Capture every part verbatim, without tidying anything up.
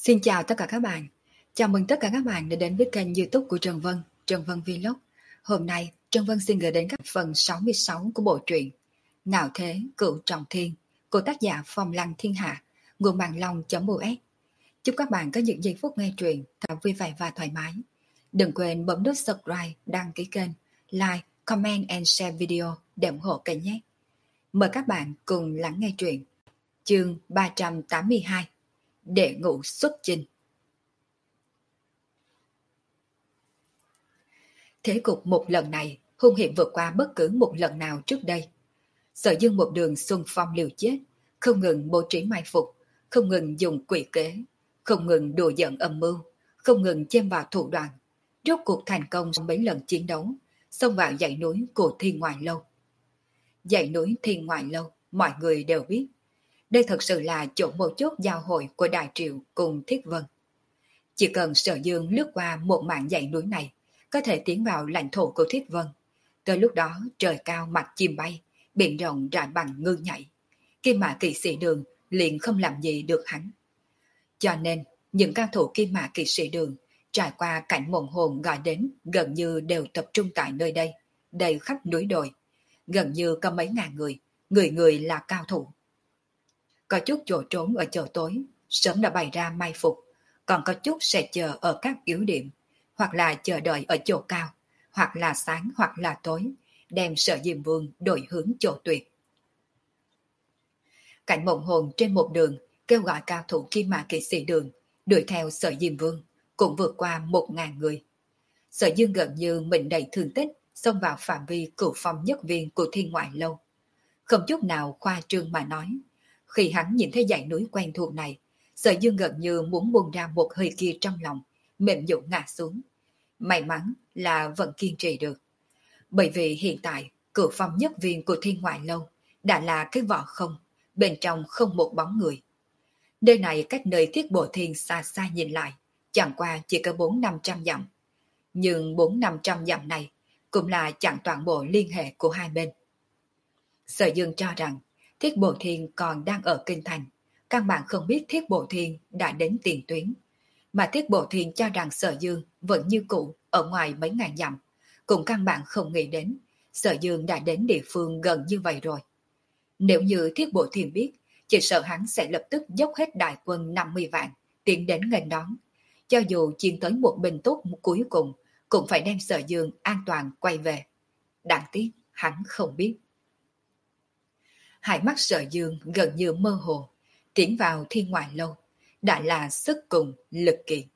Xin chào tất cả các bạn. Chào mừng tất cả các bạn đã đến với kênh YouTube của Trần Vân, Trần Vân Vlog. Hôm nay, Trần Vân xin gửi đến các phần sáu mươi sáu của bộ truyện Ngạo Thế Cửu Trọng Thiên của tác giả Phong Lăng Thiên Hạ, nguồn mạng long.us. Chúc các bạn có những giây phút nghe truyện thật vui vẻ và thoải mái. Đừng quên bấm nút subscribe, đăng ký kênh, like, comment and share video để ủng hộ kênh nhé. Mời các bạn cùng lắng nghe truyện. Chương ba trăm tám mươi hai, Đệ ngũ xuất chinh. Thế cục một lần này hung hiểm vượt qua bất cứ một lần nào trước đây. Sở Dương một đường xung phong liều chết, không ngừng bố trí mai phục, không ngừng dùng quỷ kế, không ngừng đùa giỡn âm mưu, không ngừng chêm vào thủ đoạn, rốt cuộc thành công trong mấy lần chiến đấu, xông vào dãy núi của Thiên Ngoại Lâu. Dãy núi Thiên Ngoại Lâu, mọi người đều biết, đây thật sự là chỗ một chốt giao hội của Đại Triệu cùng Thiết Vân. Chỉ cần Sở Dương lướt qua một mảng dãy núi này, có thể tiến vào lãnh thổ của Thiết Vân. Tới lúc đó trời cao mặt chim bay, biển rộng rải bằng ngư nhảy. Kim Mã Kỵ Sĩ Đường liền không làm gì được hắn. Cho nên, những cao thủ Kim Mã Kỵ Sĩ Đường trải qua cảnh mộng hồn gọi đến gần như đều tập trung tại nơi đây, đầy khắp núi đồi. Gần như có mấy ngàn người, người người là cao thủ. Có chút chỗ trốn ở chỗ tối, sớm đã bày ra mai phục, còn có chút sẽ chờ ở các yếu điểm, hoặc là chờ đợi ở chỗ cao, hoặc là sáng hoặc là tối, đem Sở Diêm Vương đổi hướng chỗ tuyệt. Cảnh mộng hồn trên một đường kêu gọi cao thủ Kim Mã Kỵ Sĩ Đường đuổi theo Sở Diêm Vương, cũng vượt qua một ngàn người. Sở Dương gần như mình đầy thương tích, xông vào phạm vi cửu phong nhất viên của Thiên Ngoại Lâu. Không chút nào khoa trương mà nói, khi hắn nhìn thấy dãy núi quen thuộc này, Sở Dương gần như muốn buông ra một hơi kia trong lòng, mềm nhũn ngã xuống. May mắn là vẫn kiên trì được. Bởi vì hiện tại, cửu phong nhất viên của Thiên Ngoại Lâu đã là cái vỏ không, bên trong không một bóng người. Nơi này cách nơi Thiết Bộ Thiên xa xa nhìn lại, chẳng qua chỉ có bốn năm trăm dặm. Nhưng bốn năm trăm dặm này cũng là chẳng toàn bộ liên hệ của hai bên. Sở Dương cho rằng Thiết Bộ Thiên còn đang ở kinh thành, căn bản không biết Thiết Bộ Thiên đã đến tiền tuyến. Mà Thiết Bộ Thiên cho rằng Sở Dương vẫn như cũ ở ngoài mấy ngàn dặm, cũng căn bản không nghĩ đến Sở Dương đã đến địa phương gần như vậy rồi. Nếu như Thiết Bộ Thiên biết, chỉ sợ hắn sẽ lập tức dốc hết đại quân năm mươi vạn tiến đến nghênh đón. Cho dù chiếm tới một binh tốt cuối cùng, cũng phải đem Sở Dương an toàn quay về. Đáng tiếc hắn không biết. Hai mắt Sở Dương gần như mơ hồ, tiến vào Thiên Ngoại Lâu đã là sức cùng lực kiệt.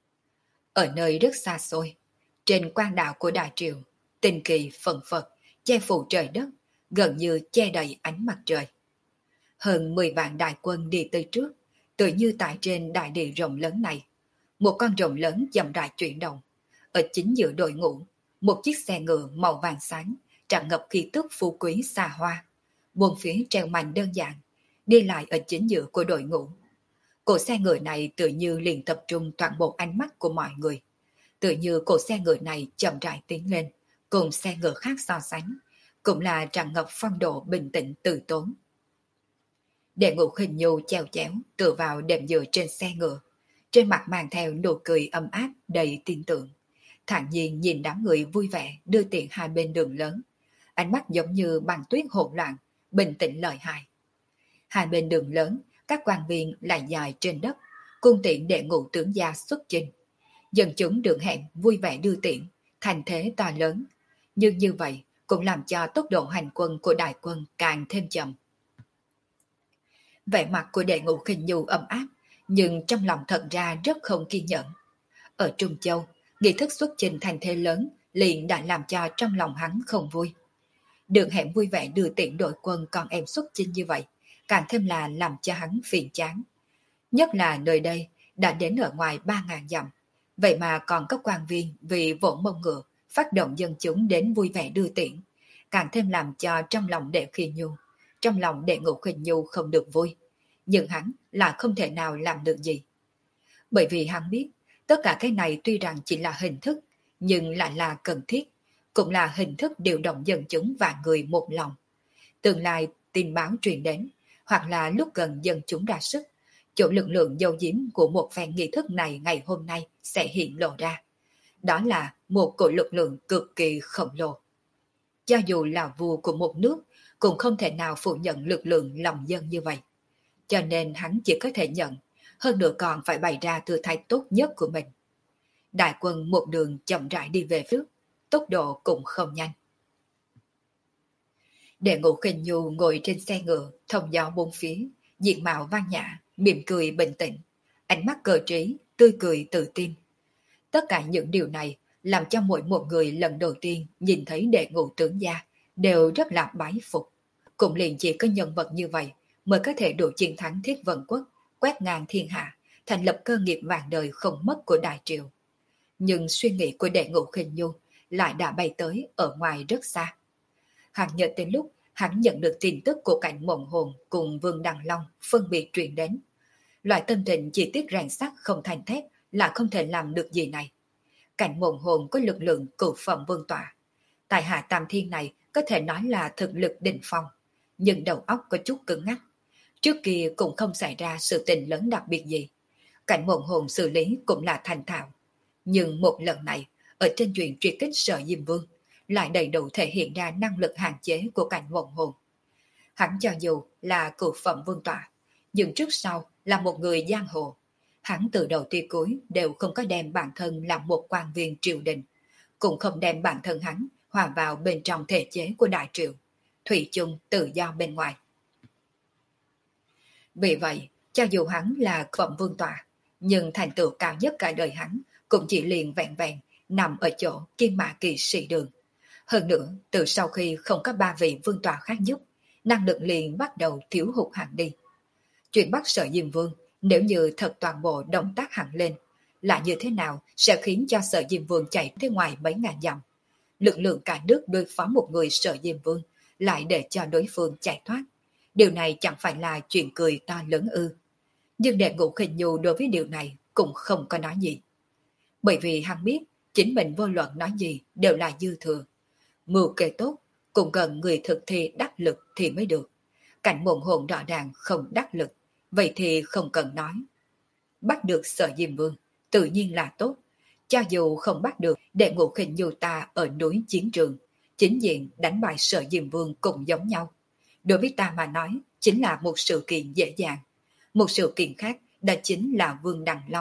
Ở nơi rất xa xôi, trên quan đảo của Đại Triều, tinh kỳ phần phật, che phủ trời đất, gần như che đầy ánh mặt trời. Hơn mười vạn đại quân đi tới trước, tự như tại trên đại địa rộng lớn này. Một con rồng lớn chậm rãi chuyển động. Ở chính giữa đội ngũ, một chiếc xe ngựa màu vàng sáng, tràn ngập khí tức phú quý xa hoa. Buông phía treo mảnh đơn giản, đi lại ở chính giữa của đội ngũ. Cổ xe ngựa này tự như liền tập trung toàn bộ ánh mắt của mọi người. Tự như cổ xe ngựa này chậm rãi tiến lên, cùng xe ngựa khác so sánh, cũng là tràn ngập phong độ bình tĩnh từ tốn. Đệ Ngũ Khinh Nhu chèo chéo tựa vào đệm dựa trên xe ngựa, trên mặt mang theo nụ cười ấm áp đầy tin tưởng. Thản nhiên nhìn đám người vui vẻ đưa tiện hai bên đường lớn, ánh mắt giống như băng tuyết hỗn loạn, bình tĩnh lợi hại. Hai bên đường lớn, các quan viên lại dài trên đất, cung tiễn Đệ Ngũ tướng gia xuất chinh. Dân chúng đường hẹn vui vẻ đưa tiễn, thành thế to lớn. Nhưng như vậy cũng làm cho tốc độ hành quân của đại quân càng thêm chậm. Vẻ mặt của Đệ Ngũ Khinh Nhu ấm áp, nhưng trong lòng thật ra rất không kiên nhẫn. Ở Trung Châu, nghi thức xuất chinh thành thế lớn liền đã làm cho trong lòng hắn không vui. Đường hẹn vui vẻ đưa tiễn đội quân con em xuất chinh như vậy, càng thêm là làm cho hắn phiền chán. Nhất là nơi đây đã đến ở ngoài ba ngàn dặm, vậy mà còn có quan viên vì vỗ mông ngựa phát động dân chúng đến vui vẻ đưa tiễn, càng thêm làm cho trong lòng Đệ Khinh Nhu, trong lòng Đệ Ngũ Khinh Nhu không được vui, nhưng hắn là không thể nào làm được gì. Bởi vì hắn biết, tất cả cái này tuy rằng chỉ là hình thức, nhưng lại là cần thiết, cũng là hình thức điều động dân chúng và người một lòng. Tương lai tin báo truyền đến, hoặc là lúc gần dân chúng ra sức, chỗ lực lượng dầu diếm của một phen nghi thức này ngày hôm nay sẽ hiện lộ ra. Đó là một cỗ lực lượng cực kỳ khổng lồ. Cho dù là vua của một nước, cũng không thể nào phủ nhận lực lượng lòng dân như vậy. Cho nên hắn chỉ có thể nhận, hơn nữa còn phải bày ra tư thái tốt nhất của mình. Đại quân một đường chậm rãi đi về trước, tốc độ cũng không nhanh. Đệ Ngũ Khinh Nhu ngồi trên xe ngựa, thông gió bốn phía, diện mạo văn nhã, mỉm cười bình tĩnh, ánh mắt cờ trí, tươi cười tự tin. Tất cả những điều này làm cho mỗi một người lần đầu tiên nhìn thấy Đệ Ngũ tướng gia đều rất là bái phục. Cũng liền chỉ có nhân vật như vậy mới có thể đủ chiến thắng Thiết Vân Quốc, quét ngang thiên hạ, thành lập cơ nghiệp vạn đời không mất của Đại Triều. Nhưng suy nghĩ của Đệ Ngũ Khinh Nhu lại đã bay tới ở ngoài rất xa. Hắn nhớ đến lúc hắn nhận được tin tức của cảnh Mộng Hồn cùng Vương Đằng Long phân biệt truyền đến. Loại tâm tình chi tiết ràng sắc không thành thép là không thể làm được gì này. Cảnh Mộng Hồn có lực lượng cửu phẩm vương tọa. Tại hạ Tam Thiên này có thể nói là thực lực đỉnh phong, nhưng đầu óc có chút cứng ngắc. Trước kia cũng không xảy ra sự tình lớn đặc biệt gì. Cảnh Mộng Hồn xử lý cũng là thành thạo. Nhưng một lần này, ở trên chuyện truy kích Sở Diêm Vương, lại đầy đủ thể hiện ra năng lực hạn chế của cảnh Mộng Hồn. Hắn cho dù là cửu phẩm vương tọa, nhưng trước sau là một người giang hồ. Hắn từ đầu tới cuối đều không có đem bản thân làm một quan viên triều đình, cũng không đem bản thân hắn hòa vào bên trong thể chế của Đại Triều, thủy chung tự do bên ngoài. Vì vậy, cho dù hắn là phẩm vương tọa, nhưng thành tựu cao nhất cả đời hắn cũng chỉ liền vẹn vẹn nằm ở chỗ Kim Mã Kỳ Sĩ Đường. Hơn nữa, từ sau khi không có ba vị vương tọa khác giúp, năng lực liền bắt đầu thiếu hụt hẳn đi. Chuyện bắt Sở Diêm Vương, nếu như thật toàn bộ động tác hẳn lên, là như thế nào sẽ khiến cho Sở Diêm Vương chạy tới ngoài mấy ngàn dặm. Lực lượng cả nước đối phó một người Sở Diêm Vương, lại để cho đối phương chạy thoát. Điều này chẳng phải là chuyện cười to lớn ư. Nhưng Đệ Ngũ Khinh Nhu đối với điều này cũng không có nói gì. Bởi vì hắn biết, chính mình vô luận nói gì đều là dư thừa. Mưu kê tốt, cũng cần người thực thi đắc lực thì mới được. Cảnh Mộng Hồn rõ ràng không đắc lực, vậy thì không cần nói. Bắt được Sở Diêm Vương, tự nhiên là tốt. Cho dù không bắt được, Đệ Ngũ Khinh Nhu ta ở núi chiến trường, chính diện đánh bại Sở Diêm Vương cũng giống nhau. Đối với ta mà nói, chính là một sự kiện dễ dàng. Một sự kiện khác, đó chính là Vương Đằng Long.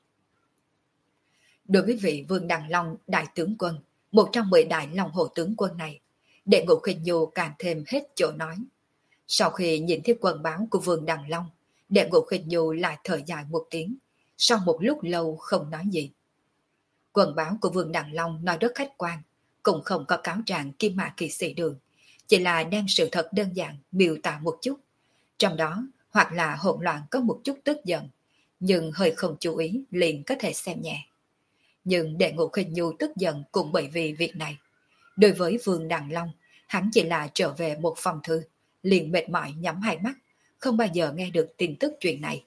Đối với vị Vương Đằng Long đại tướng quân, một trong mười đại Long Hồ tướng quân này, Đệ Ngũ Khinh Nhu càng thêm hết chỗ nói. Sau khi nhìn thấy quân báo của Vương Đằng Long, Đệ Ngũ Khinh Nhu lại thở dài một tiếng, sau một lúc lâu không nói gì. Quân báo của Vương Đằng Long nói rất khách quan, cũng không có cáo trạng Kim Mã Kỳ Sĩ Đường, chỉ là đem sự thật đơn giản miêu tả một chút. Trong đó, hoặc là hỗn loạn có một chút tức giận, nhưng hơi không chú ý liền có thể xem nhẹ. Nhưng Đệ Ngũ Khinh Nhu tức giận cũng bởi vì việc này. Đối với Vương Đằng Long, hắn chỉ là trở về một phòng thư, liền mệt mỏi nhắm hai mắt, không bao giờ nghe được tin tức chuyện này.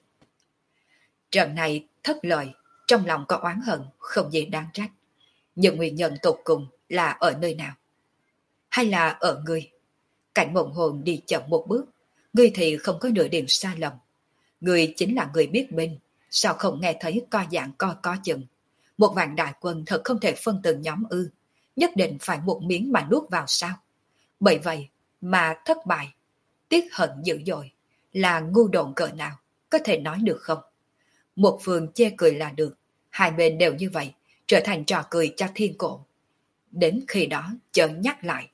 Trận này thất lợi, trong lòng có oán hận, không gì đáng trách. Nhưng nguyên nhân tột cùng là ở nơi nào? Hay là ở ngươi? Cảnh Mộng Hồn đi chậm một bước, ngươi thì không có nửa điểm sai lầm. Ngươi chính là người biết binh, sao không nghe thấy co dạng co co chừng. Một vạn đại quân thật không thể phân từng nhóm ư, nhất định phải một miếng mà nuốt vào sao? Bởi vậy mà thất bại, tiếc hận dữ dội, là ngu độn cỡ nào, có thể nói được không? Một phương chê cười là được, hai bên đều như vậy, trở thành trò cười cho thiên cổ. Đến khi đó chớ nhắc lại.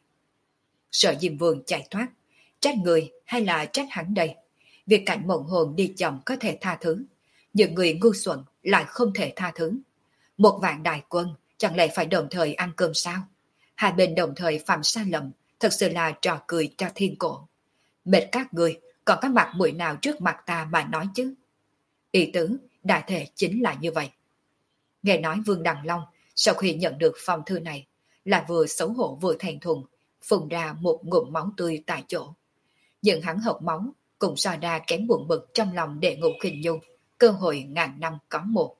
Sở Diêm Vương chạy thoát, trách người hay là trách hắn đây? Việc Cảnh Mộng Hồn đi chậm có thể tha thứ, những người ngu xuẩn lại không thể tha thứ. Một vạn đại quân chẳng lẽ phải đồng thời ăn cơm sao? Hai bên đồng thời phạm sai lầm, thật sự là trò cười cho thiên cổ. Mệt các người, còn có mặt mũi nào trước mặt ta mà nói chứ? Ý tứ, đại thể chính là như vậy. Nghe nói Vương Đằng Long, sau khi nhận được phong thư này, là vừa xấu hổ vừa thẹn thùng, phun ra một ngụm máu tươi tại chỗ. Nhưng hắn hộc máu, cũng so ra kém buồn bực trong lòng Đệ Ngũ Khinh Nhu, cơ hội ngàn năm có một.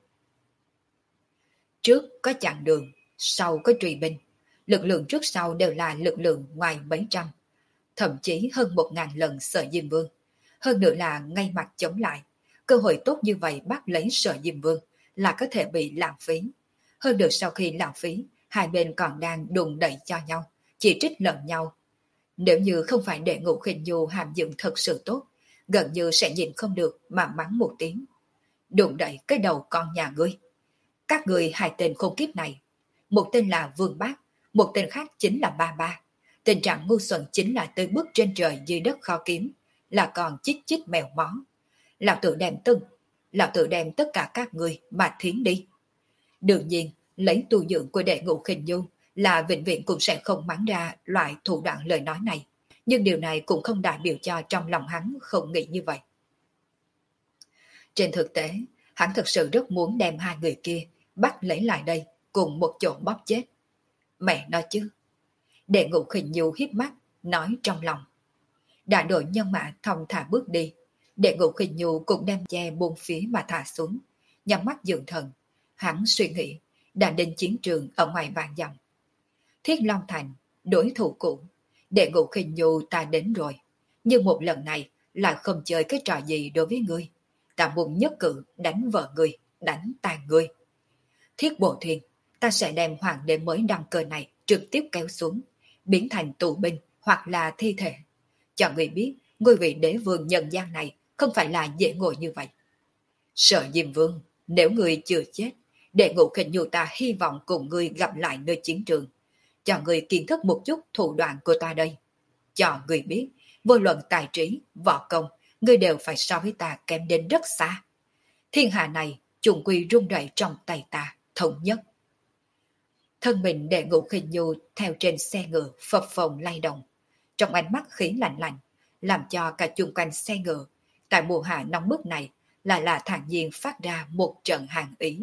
Trước có chặn đường, sau có truy binh. Lực lượng trước sau đều là lực lượng ngoài mấy trăm, thậm chí hơn một ngàn lần Sở Diêm Vương. Hơn nữa là ngay mặt chống lại, cơ hội tốt như vậy bắt lấy Sở Diêm Vương là có thể bị lãng phí. Hơn được sau khi lãng phí, hai bên còn đang đùn đẩy cho nhau, chỉ trích lẫn nhau. Nếu như không phải để Ngũ Khinh Nhu hàm dưỡng thật sự tốt, gần như sẽ nhìn không được mà mắng một tiếng. Đùn đẩy cái đầu con nhà ngươi. Các người hai tên khốn kiếp này. Một tên là Vương Bác, một tên khác chính là Ba Ba. Tình trạng ngu xuẩn chính là tới bước trên trời dưới đất khó kiếm, là còn chích chích mèo mó. Lão tự đem từng, lão tự đem tất cả các người mà thiến đi. Đương nhiên, lấy tu dưỡng của đệ Ngũ Khinh Nhu là vĩnh viễn cũng sẽ không mắng ra loại thủ đoạn lời nói này. Nhưng điều này cũng không đại biểu cho trong lòng hắn không nghĩ như vậy. Trên thực tế, hắn thật sự rất muốn đem hai người kia bắt lấy lại đây cùng một chỗ bóp chết. Mẹ nói chứ. Đệ Ngũ Khinh Nhu híp mắt, nói trong lòng. Đã đội nhân mã thong thả bước đi. Đệ Ngũ Khinh Nhu cũng đem che buông phía mà thả xuống, nhắm mắt dưỡng thần. Hắn suy nghĩ, đã đến chiến trường ở ngoài vạn dặm. Thiết Long Thành, đối thủ cũ. Đệ Ngũ Khinh Nhu ta đến rồi. Nhưng một lần này là không chơi cái trò gì đối với ngươi. Ta muốn nhất cử đánh vợ ngươi, đánh tàn ngươi. Thiết Bộ Thuyền, ta sẽ đem hoàng đế mới đăng cơ này trực tiếp kéo xuống, biến thành tù binh hoặc là thi thể. Cho ngươi biết, ngươi vị đế vương nhân gian này không phải là dễ ngồi như vậy. Sở Diêm Vương, nếu ngươi chưa chết, Đệ Ngũ Khinh Nhu ta hy vọng cùng ngươi gặp lại nơi chiến trường. Cho ngươi kiến thức một chút thủ đoạn của ta đây. Cho ngươi biết, vô luận tài trí, võ công, ngươi đều phải so với ta kém đến rất xa. Thiên hạ này, chung quy rung rẩy trong tay ta, thống nhất. Thân mình Đệ Ngũ Khinh Nhu theo trên xe ngựa phập phồng lay động. Trong ánh mắt khí lạnh lạnh, làm cho cả chung quanh xe ngựa, tại mùa hạ nóng bức này, lại là thản nhiên phát ra một trận hàn ý.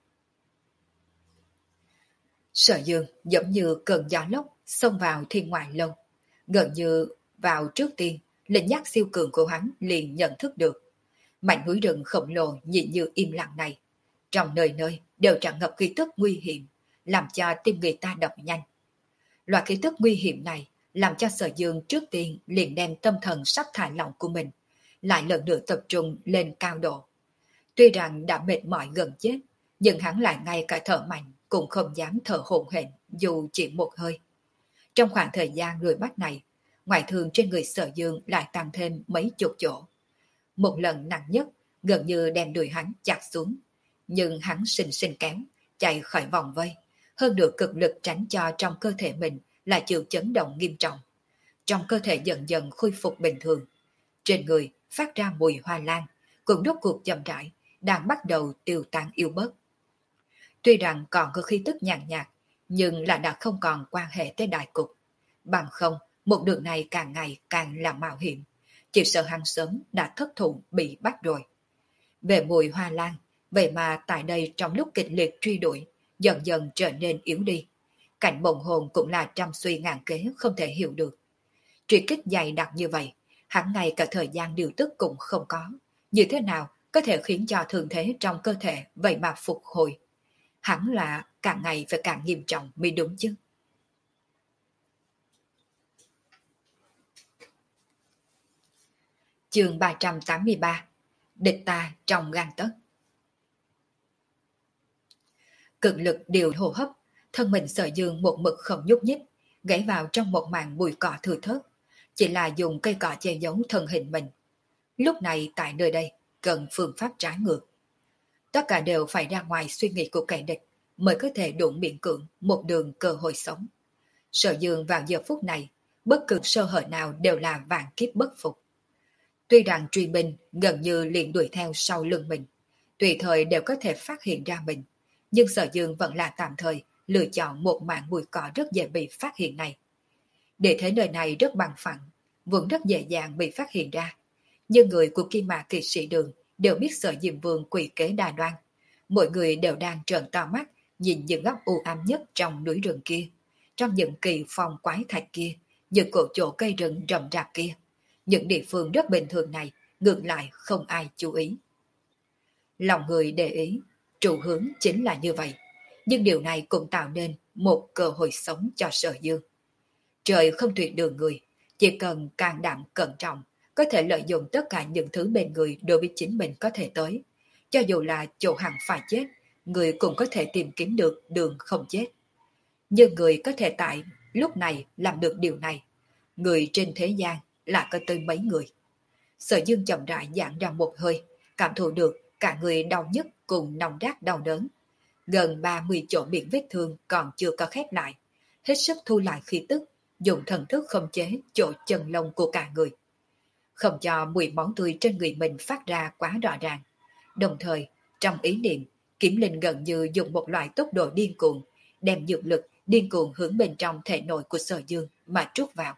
Sở Dương giống như cơn gió lốc xông vào thiên ngoại lâu. Gần như vào trước tiên, linh nhắc siêu cường của hắn liền nhận thức được. Mảnh núi rừng khổng lồ nhìn như im lặng này, trong nơi nơi đều tràn ngập khí tức nguy hiểm, làm cho tim người ta đập nhanh. Loại khí tức nguy hiểm này làm cho Sở Dương trước tiên liền đem tâm thần sắp thả lỏng của mình, lại lần nữa tập trung lên cao độ. Tuy rằng đã mệt mỏi gần chết, nhưng hắn lại ngay cả thở mạnh cũng không dám thở hổn hển dù chỉ một hơi. Trong khoảng thời gian đuổi bắt này, ngoại thương trên người Sở Dương lại tăng thêm mấy chục chỗ. Một lần nặng nhất gần như đem đuổi hắn chặt xuống, nhưng hắn xinh xinh kéo, chạy khỏi vòng vây, hơn được cực lực tránh cho trong cơ thể mình là chịu chấn động nghiêm trọng. Trong cơ thể dần dần khôi phục bình thường, trên người phát ra mùi hoa lan, cũng rốt cuộc chậm rãi đang bắt đầu tiêu tan yếu bớt. Tuy rằng còn có khí tức nhàn nhạt, nhưng là đã không còn quan hệ tới đại cục. Bằng không, một đường này càng ngày càng là mạo hiểm, chỉ sợ hắn sớm đã thất thủ bị bắt rồi. Về mùi hoa lan, vậy mà tại đây trong lúc kịch liệt truy đuổi, dần dần trở nên yếu đi. Cảnh bồng hồn cũng là trăm suy ngàn kế không thể hiểu được. Truy kích dày đặc như vậy, hắn ngay cả thời gian điều tức cũng không có. Như thế nào có thể khiến cho thương thế trong cơ thể vậy mà phục hồi? Hẳn là càng ngày phải càng nghiêm trọng mới đúng chứ. Chương ba trăm tám mươi ba. Địch ta trong gan tấc. Cực lực điều hô hấp, thân mình Sở Dương một mực không nhúc nhích, gãy vào trong một màn bụi cỏ thừa thớt, chỉ là dùng cây cỏ che giấu thân hình mình. Lúc này tại nơi đây cần phương pháp trái ngược. Tất cả đều phải ra ngoài suy nghĩ của kẻ địch mới có thể đủ miễn cưỡng một đường cơ hội sống. Sở Dương vào giờ phút này, bất cứ sơ hở nào đều là vạn kiếp bất phục. Tuy rằng truy binh gần như liền đuổi theo sau lưng mình, tùy thời đều có thể phát hiện ra mình, nhưng Sở Dương vẫn là tạm thời lựa chọn một mảng bụi cỏ rất dễ bị phát hiện này. Để thấy nơi này rất bằng phẳng, vẫn rất dễ dàng bị phát hiện ra. Nhưng người của Kim Mạc Kỵ Sĩ Đường đều biết Sở Diêm Vương quỷ kế đa đoan. Mỗi người đều đang trợn to mắt nhìn những góc u ám nhất trong núi rừng kia, trong những kỳ phong quái thạch kia, những cổ chỗ cây rừng rậm rạp kia. Những địa phương rất bình thường này ngược lại không ai chú ý. Lòng người để ý, trụ hướng chính là như vậy. Nhưng điều này cũng tạo nên một cơ hội sống cho Sở Dương. Trời không tuyệt đường người, chỉ cần can đảm cẩn trọng, có thể lợi dụng tất cả những thứ bên người đối với chính mình có thể tới. Cho dù là chỗ hẳn phải chết, người cũng có thể tìm kiếm được đường không chết. Nhưng người có thể tại lúc này làm được điều này. Người trên thế gian là có tới mấy người. Sở Dương chậm rãi giãn ra một hơi, cảm thụ được cả người đau nhức cùng nóng rát đau đớn. Gần ba mươi chỗ miệng vết thương còn chưa có khép lại. Hết sức thu lại khí tức, dùng thần thức khống chế chỗ chân lông của cả người. Không cho mùi máu tươi trên người mình phát ra quá rõ ràng. Đồng thời, trong ý niệm, Kiếm Linh gần như dùng một loại tốc độ điên cuồng, đem dược lực điên cuồng hướng bên trong thể nội của Sở Dương mà trút vào.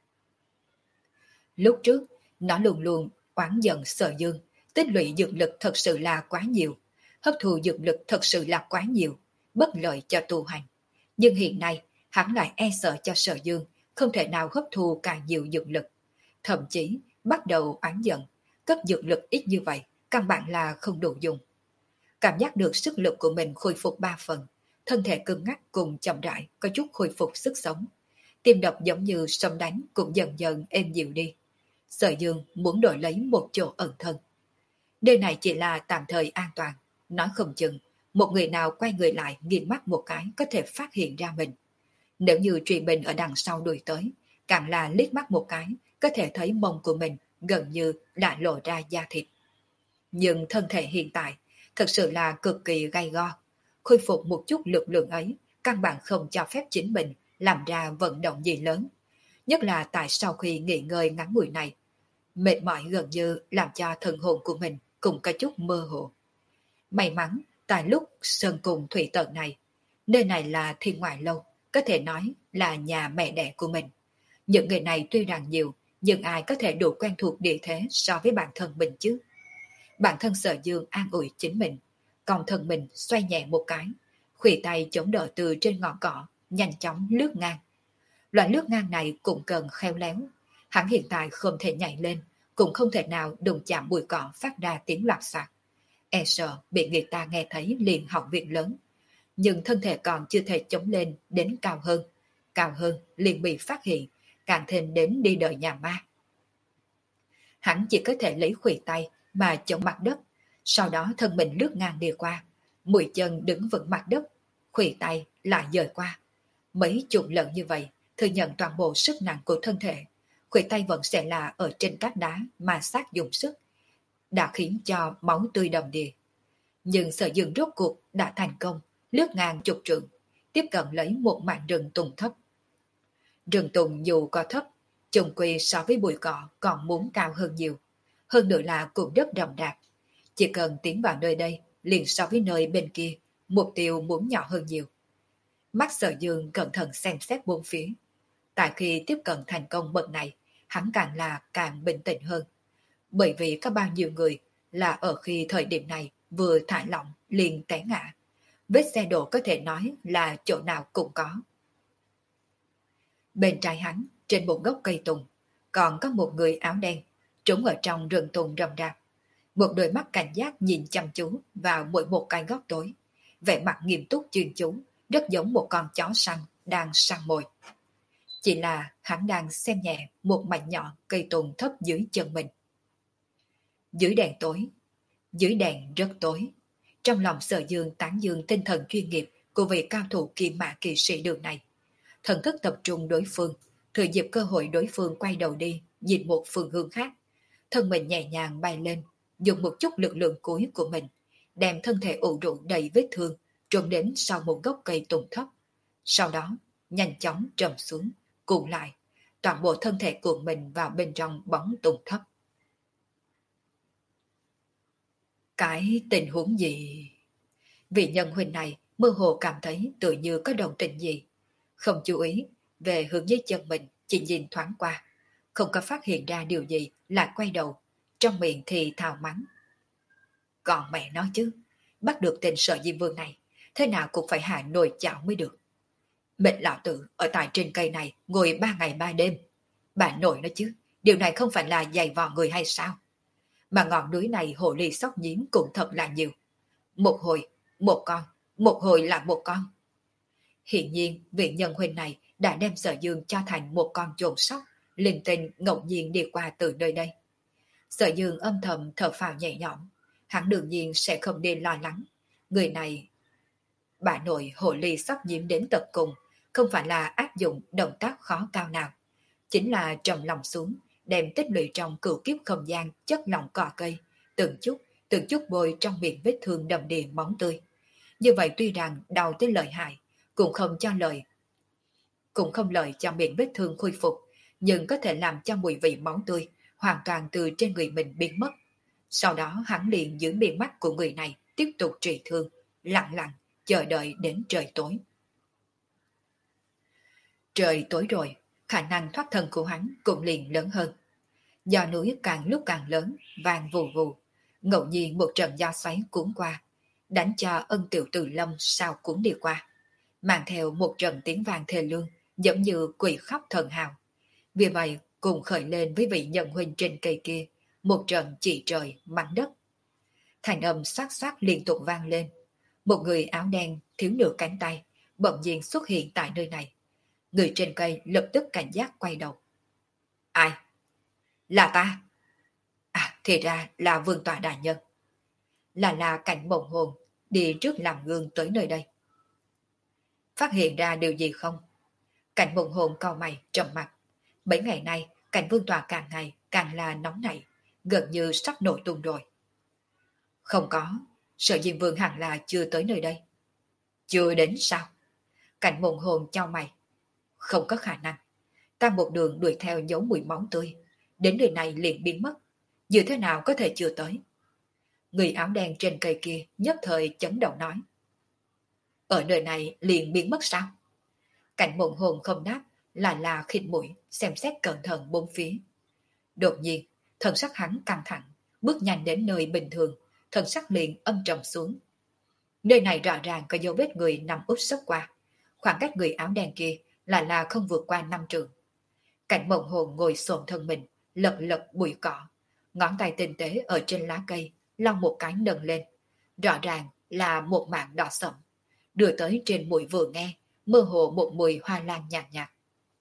Lúc trước, nó luôn luôn oán giận Sở Dương, tích lũy dược lực thật sự là quá nhiều, hấp thụ dược lực thật sự là quá nhiều, bất lợi cho tu hành. Nhưng hiện nay, hắn lại e sợ cho Sở Dương không thể nào hấp thu càng nhiều dược lực. Thậm chí, bắt đầu oán giận, cấp dược lực ít như vậy, căn bản là không đủ dùng. Cảm giác được sức lực của mình khôi phục ba phần, thân thể cứng ngắc cùng chậm rãi có chút khôi phục sức sống. Tim đập giống như sấm đánh cũng dần dần êm dịu đi. Sở Dương muốn đổi lấy một chỗ ẩn thân. Nơi này chỉ là tạm thời an toàn, nói không chừng một người nào quay người lại nhìn mắt một cái có thể phát hiện ra mình. Nếu như Truy Bình ở đằng sau đuổi tới, càng là liếc mắt một cái có thể thấy mông của mình gần như đã lộ ra da thịt. Nhưng thân thể hiện tại thật sự là cực kỳ gay go. Khôi phục một chút lực lượng ấy, căn bản không cho phép chính mình làm ra vận động gì lớn. Nhất là tại sau khi nghỉ ngơi ngắn ngủi này, mệt mỏi gần như làm cho thần hồn của mình cũng có chút mơ hồ. May mắn, tại lúc sơn cùng thủy tận này, nơi này là thiên ngoại lâu, có thể nói là nhà mẹ đẻ của mình. Những người này tuy rằng nhiều, nhưng ai có thể đủ quen thuộc địa thế so với bản thân mình chứ? Bản thân Sở Dương an ủi chính mình, còn thân mình xoay nhẹ một cái, khuỷu tay chống đỡ từ trên ngọn cỏ, nhanh chóng lướt ngang. Loại lướt ngang này cũng cần khéo léo. Hắn hiện tại không thể nhảy lên, cũng không thể nào đụng chạm bụi cỏ phát ra tiếng loạt soạt. E sợ bị người ta nghe thấy liền hỏng việc lớn. Nhưng thân thể còn chưa thể chống lên đến cao hơn. Cao hơn liền bị phát hiện, càng thêm đến đi đợi nhà ma. Hắn chỉ có thể lấy khuỷu tay mà chống mặt đất, sau đó thân mình lướt ngang đi qua, mũi chân đứng vững mặt đất, khuỷu tay lại dời qua. Mấy chục lần như vậy, thừa nhận toàn bộ sức nặng của thân thể, khuỷu tay vẫn sẽ là ở trên các đá mà sát dùng sức, đã khiến cho máu tươi đầm đìa. Nhưng Sở Dương rốt cuộc đã thành công, lướt ngang chục trượng, tiếp cận lấy một mảng rừng tùng thấp. Rừng tùng dù có thấp, chung quy so với bụi cỏ còn muốn cao hơn nhiều. Hơn nữa là cũng rất rộng rạp. Chỉ cần tiến vào nơi đây, liền so với nơi bên kia, mục tiêu muốn nhỏ hơn nhiều. Mắt Sở Dương cẩn thận xem xét bốn phía. Tại khi tiếp cận thành công bậc này, hắn càng là càng bình tĩnh hơn. Bởi vì có bao nhiêu người là ở khi thời điểm này vừa thả lỏng liền té ngã. Vết xe đổ có thể nói là chỗ nào cũng có. Bên trái hắn, trên một gốc cây tùng, còn có một người áo đen, trốn ở trong rừng tùng rậm rạp. Một đôi mắt cảnh giác nhìn chăm chú vào mỗi một cái góc tối. Vẻ mặt nghiêm túc chuyên chú, rất giống một con chó săn đang săn mồi. Chỉ là hắn đang xem nhẹ một mảnh nhỏ cây tùng thấp dưới chân mình. Dưới đèn tối, dưới đèn rất tối. Trong lòng Sở Dương tán dương tinh thần chuyên nghiệp của vị cao thủ kim mã kỳ sĩ đường này. Thần thức tập trung đối phương, thừa dịp cơ hội đối phương quay đầu đi, nhìn một phương hướng khác. Thân mình nhẹ nhàng bay lên, dùng một chút lực lượng cuối của mình, đem thân thể ủ rũ đầy vết thương, trốn đến sau một gốc cây tùng thấp. Sau đó, nhanh chóng trầm xuống, cuộn lại, toàn bộ thân thể của mình vào bên trong bóng tùng thấp. Cái tình huống gì? Vị nhân huynh này mơ hồ cảm thấy tự như có động tĩnh gì. Không chú ý về hướng dưới chân mình, chỉ nhìn thoáng qua. Không có phát hiện ra điều gì, lại quay đầu, trong miệng thì thào mắng. Còn mẹ nói chứ, bắt được tên Sở Diêm Vương này, thế nào cũng phải hạ nồi chảo mới được. Mệnh lão tử ở tại trên cây này ngồi ba ngày ba đêm. Bạn nội nói chứ, điều này không phải là dày vò người hay sao? Mà ngọn núi này hồ ly sóc nhím cũng thật là nhiều. Một hồi, một con, một hồi là một con. Hiện nhiên, vị nhân huynh này đã đem Sở Dương cho thành một con chồn sóc, linh tinh ngẫu nhiên đi qua từ nơi đây. Sở Dương âm thầm thở phào nhẹ nhõm, hắn đương nhiên sẽ không nên lo lắng. Người này, bà nội hồ ly sắp nhiễm đến tận cùng, không phải là áp dụng động tác khó cao nào, chính là trầm lòng xuống, đem tích lũy trong cửu kiếp không gian chất lỏng cỏ cây, từng chút, từng chút bôi trong miệng vết thương đầm đìa máu tươi. Như vậy tuy rằng đau tới lợi hại, cũng không cho lợi, cũng không lợi cho miệng vết thương khôi phục, nhưng có thể làm cho mùi vị máu tươi hoàn toàn từ trên người mình biến mất. Sau đó hắn liền giữ miệng mắt của người này tiếp tục trị thương, lặng lặng chờ đợi đến trời tối. Trời tối rồi, khả năng thoát thân của hắn cũng liền lớn hơn. Do núi càng lúc càng lớn, vàng vù vù, ngẫu nhiên một trận gió xoáy cuốn qua, đánh cho Ân Tiểu Từ Lâm sao cuốn đi qua, mang theo một trận tiếng vàng thê lương, giống như quỷ khóc thần hào. Vì vậy, cùng khởi lên với vị nhận huynh trên cây kia, một trận chỉ trời, mắng đất. Thành âm xoát xoát liên tục vang lên. Một người áo đen thiếu nửa cánh tay, bỗng nhiên xuất hiện tại nơi này. Người trên cây lập tức cảnh giác quay đầu. Ai? Là ta. À, thì ra là Vương Tọa đại nhân. Là là Cảnh Mộng Hồn đi trước làm gương tới nơi đây. Phát hiện ra điều gì không? Cảnh Mộng Hồn cau mày trầm mặt. Mấy ngày nay, Cảnh Vương Tọa càng ngày càng là nóng nảy, gần như sắp nổi tung rồi. Không có, Sở Diêm Vương hẳn là chưa tới nơi đây. Chưa đến sao? Cảnh Mộng Hồn chau mày. Không có khả năng. Ta một đường đuổi theo dấu mùi máu tươi, đến nơi này liền biến mất. Như thế nào có thể chưa tới? Người áo đen trên cây kia nhất thời chấn động nói. Ở nơi này liền biến mất sao? Cảnh Mộng Hồn không đáp, là là khịt mũi, xem xét cẩn thận bốn phía. Đột nhiên, thần sắc hắn căng thẳng, bước nhanh đến nơi bình thường, thần sắc liền âm trầm xuống. Nơi này rõ ràng có dấu vết người nằm úp sấp qua, khoảng cách người áo đen kia là là không vượt qua năm trượng. Cảnh Mộng Hồn ngồi xổm thân mình, lật lật bụi cỏ, ngón tay tinh tế ở trên lá cây, lau một cái nâng lên. Rõ ràng là một mảng đỏ sậm, đưa tới trên mũi vừa nghe, mơ hồ một mùi hoa lan nhạt nhạt.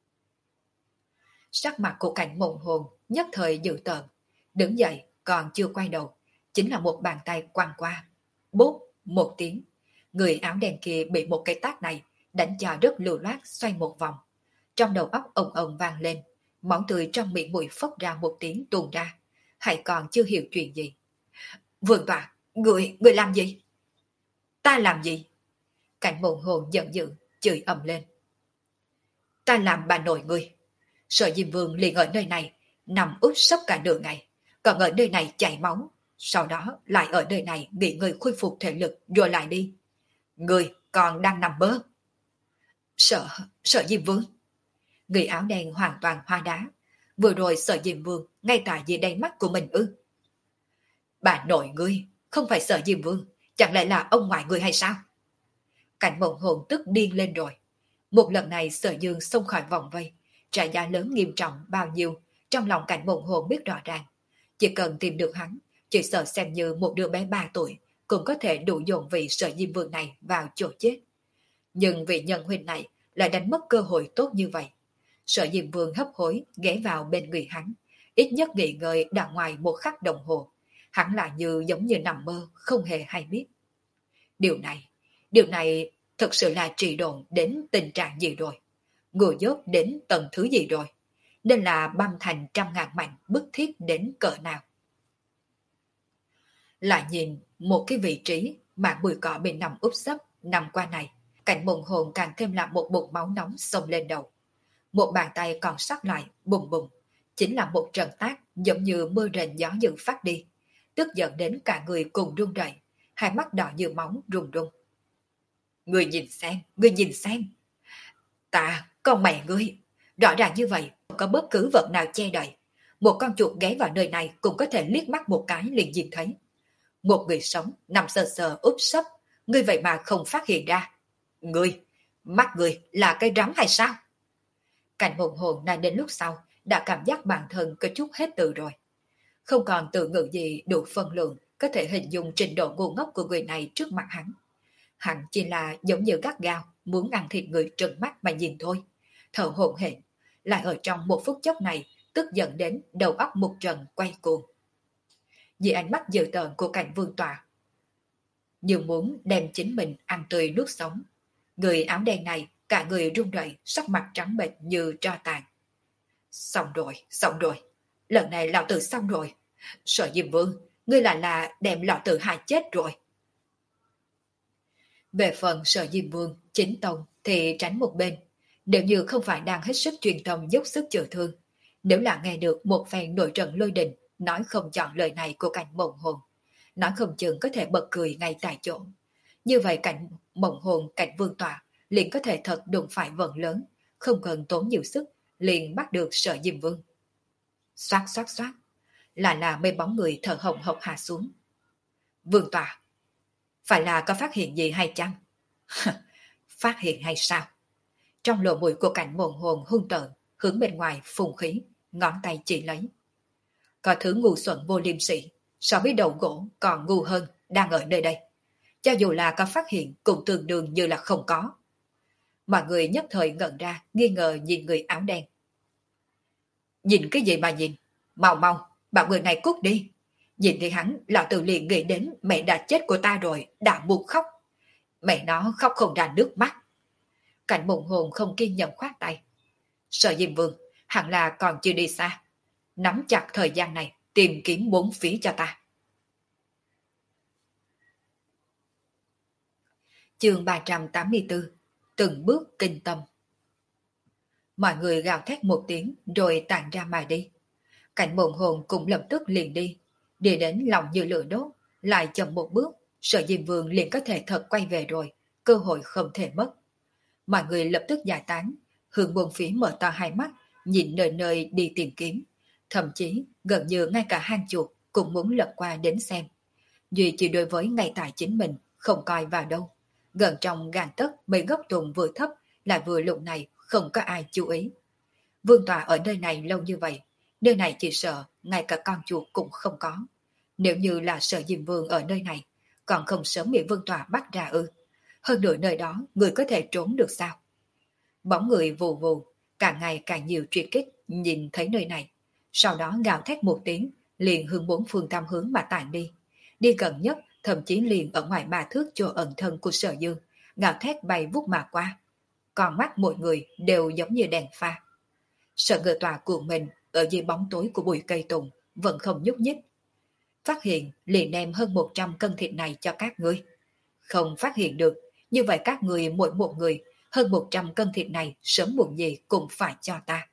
Sắc mặt của Cảnh Mộng Hồn nhất thời dữ tợn, đứng dậy còn chưa quay đầu, chính là một bàn tay quăng qua. Bốp một tiếng, người áo đen kia bị một cái tát này đánh cho rất lưu loát xoay một vòng. Trong đầu óc ồng ồng vang lên, máu tươi trong miệng mũi phốc ra một tiếng tuôn ra, hãy còn chưa hiểu chuyện gì. Vương Tọa, người, người làm gì? Ta làm gì? Cảnh Mộng Hồn giận dữ, chửi ầm lên. Ta làm bà nội ngươi. Sở Diêm Vương liền ở nơi này, nằm úp sấp cả nửa ngày, còn ở nơi này chảy máu, sau đó lại ở nơi này nghỉ ngơi khôi phục thể lực rồi lại đi. Ngươi còn đang nằm mơ. Sợ, Sở Diêm Vương. Người áo đen hoàn toàn hoa đá. Vừa rồi Sở Diêm Vương ngay tại dưới đáy mắt của mình ư? Bà nội ngươi, không phải Sở Diêm Vương, chẳng lẽ là ông ngoại ngươi hay sao? Cảnh Mộng Hồn tức điên lên rồi. Một lần này Sở Dương xông khỏi vòng vây, trả giá lớn nghiêm trọng bao nhiêu, trong lòng Cảnh Mộng Hồn biết rõ ràng. Chỉ cần tìm được hắn, chỉ sợ xem như một đứa bé ba tuổi cũng có thể đủ dồn vị Sở Diêm Vương này vào chỗ chết. Nhưng vị nhân huynh này lại đánh mất cơ hội tốt như vậy. Sở Diêm Vương hấp hối ghé vào bên người hắn, ít nhất nghỉ ngơi đã ngoài một khắc đồng hồ. Hắn lại như giống như nằm mơ, không hề hay biết. Điều này, điều này thật sự là trì độn đến tình trạng gì rồi? Ngừa dốt đến tầng thứ gì rồi? Nên là băm thành trăm ngàn mảnh bức thiết đến cỡ nào? Lại nhìn một cái vị trí mà bụi cỏ bên nằm úp sấp nằm qua này, Cảnh Mộng Hồn càng thêm là một bụng máu nóng xông lên đầu. Một bàn tay còn sắt lại, bùng bùng, chính là một trận tác giống như mưa rền gió dữ phát đi, tức giận đến cả người cùng run rẩy, hai mắt đỏ như máu run run. Ngươi nhìn xem, ngươi nhìn xem. Ta, con mẹ ngươi, rõ ràng như vậy, không có bất cứ vật nào che đậy. Một con chuột ghé vào nơi này cũng có thể liếc mắt một cái liền nhìn thấy. Một người sống nằm sờ sờ úp sấp, ngươi vậy mà không phát hiện ra. Ngươi, mắt ngươi là cái rắm hay sao? Cảnh Mộng Hồn này đến lúc sau đã cảm giác bản thân có chút hết từ rồi. Không còn từ ngữ gì đủ phân lượng có thể hình dung trình độ ngu ngốc của người này trước mặt hắn. Hắn chỉ là giống như gắt gao muốn ăn thịt người trừng mắt mà nhìn thôi. Thở hổn hển, lại ở trong một phút chốc này tức giận đến đầu óc một trận quay cuồng. Vì ánh mắt dữ tợn của Cảnh Vương tọa, như muốn đem chính mình ăn tươi nuốt sống. Người áo đen này cả người run rẩy, sắc mặt trắng bệch như tro tàn. Xong rồi, xong rồi. Lần này lão tử xong rồi. Sở Diêm Vương, ngươi lại là đem lão tử hại chết rồi. Về phần Sở Diêm Vương, chính tông thì tránh một bên. Nếu như không phải đang hết sức truyền tâm dốc sức chữa thương, nếu là nghe được một phen nội trận lôi đình, nói không chọn lời này của Cảnh Mộng Hồn, nói không chừng có thể bật cười ngay tại chỗ. Như vậy Cảnh Mộng Hồn, Cảnh Vương tọa liền có thể thật đụng phải vận lớn, không cần tốn nhiều sức, liền bắt được Sở Diêm Vương. Xoát xoát xoát, là là mấy bóng người thở hồng hộc hạ xuống. Vương tọa, phải là có phát hiện gì hay chăng? Phát hiện hay sao? Trong lỗ mũi của Cảnh Mộng Hồn hung tợn, hướng bên ngoài phùng khí, ngón tay chỉ lấy. Có thứ ngu xuẩn vô liêm sỉ, so với đầu gỗ còn ngu hơn, đang ở nơi đây. Cho dù là có phát hiện cũng tương đương như là không có. Mọi người nhất thời ngẩn ra, nghi ngờ nhìn người áo đen. Nhìn cái gì mà nhìn? Mau mau, bảo người này cút đi. Nhìn thì hắn, lão tử liền nghĩ đến mẹ đã chết của ta rồi, đã buộc khóc. Mẹ nó khóc không ra nước mắt. Cảnh Mộng Hồn không kiên nhẫn khoát tay. Sở Diêm Vương, hẳn là còn chưa đi xa. Nắm chặt thời gian này, tìm kiếm bốn phía cho ta. Chương ba trăm tám mươi tư. Từng bước kinh tâm. Mọi người gào thét một tiếng rồi tản ra mà đi. Cảnh Mộng Hồn cũng lập tức liền đi. Đi đến lòng như lửa đốt, lại chậm một bước, Sở Diêm Vương liền có thể thật quay về rồi, cơ hội không thể mất. Mọi người lập tức giải tán, hướng bốn phía mở to hai mắt, nhìn nơi nơi đi tìm kiếm. Thậm chí gần như ngay cả hang chuột cũng muốn lật qua đến xem. Duy chỉ đối với ngay tại chính mình không coi vào đâu. Gần trong gan tấc mấy gốc tùng vừa thấp lại vừa lụng này không có ai chú ý. Vương tọa ở nơi này lâu như vậy, nơi này chỉ sợ ngay cả con chuột cũng không có. Nếu như là Sở Diêm Vương ở nơi này, còn không sớm bị Vương tọa bắt ra ư? Hơn nữa nơi đó người có thể trốn được sao? Bóng người vù vù, càng ngày càng nhiều truy kích nhìn thấy nơi này. Sau đó gào thét một tiếng, liền hướng bốn phương tam hướng mà tản đi. Đi gần nhất, thậm chí liền ở ngoài ba thước chỗ ẩn thân của Sở Dương, gào thét bay vút mà qua. Còn mắt mọi người đều giống như đèn pha. Sở Ngự Tọa của mình ở dưới bóng tối của bụi cây tùng vẫn không nhúc nhích. Phát hiện liền đem hơn một trăm cân thịt này cho các ngươi. Không phát hiện được, như vậy các người mỗi một người hơn một trăm cân thịt này sớm muộn gì cũng phải cho ta.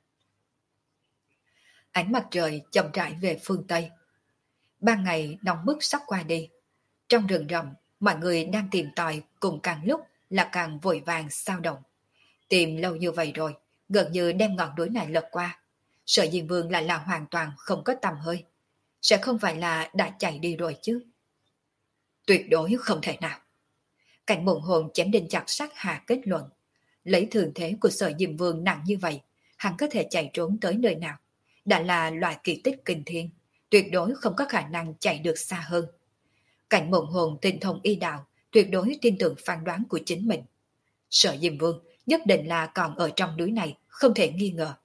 Ánh mặt trời chậm rãi về phương Tây. Ban ngày nóng bức sắp qua đi. Trong rừng rậm, mọi người đang tìm tòi cùng càng lúc là càng vội vàng sao động. Tìm lâu như vậy rồi, gần như đem ngọn núi này lật qua. Sở Diêm Vương lại là hoàn toàn không có tầm hơi. Sẽ không phải là đã chạy đi rồi chứ? Tuyệt đối không thể nào. Cảnh Mộng Hồn chém đinh chặt sắt hạ kết luận. Lấy thường thế của Sở Diêm Vương nặng như vậy, hắn có thể chạy trốn tới nơi nào? Đã là loại kỳ tích kinh thiên, tuyệt đối không có khả năng chạy được xa hơn. Cảnh Mộng Hồn tinh thông y đạo, tuyệt đối tin tưởng phán đoán của chính mình. Sở Diêm Vương nhất định là còn ở trong núi này, không thể nghi ngờ.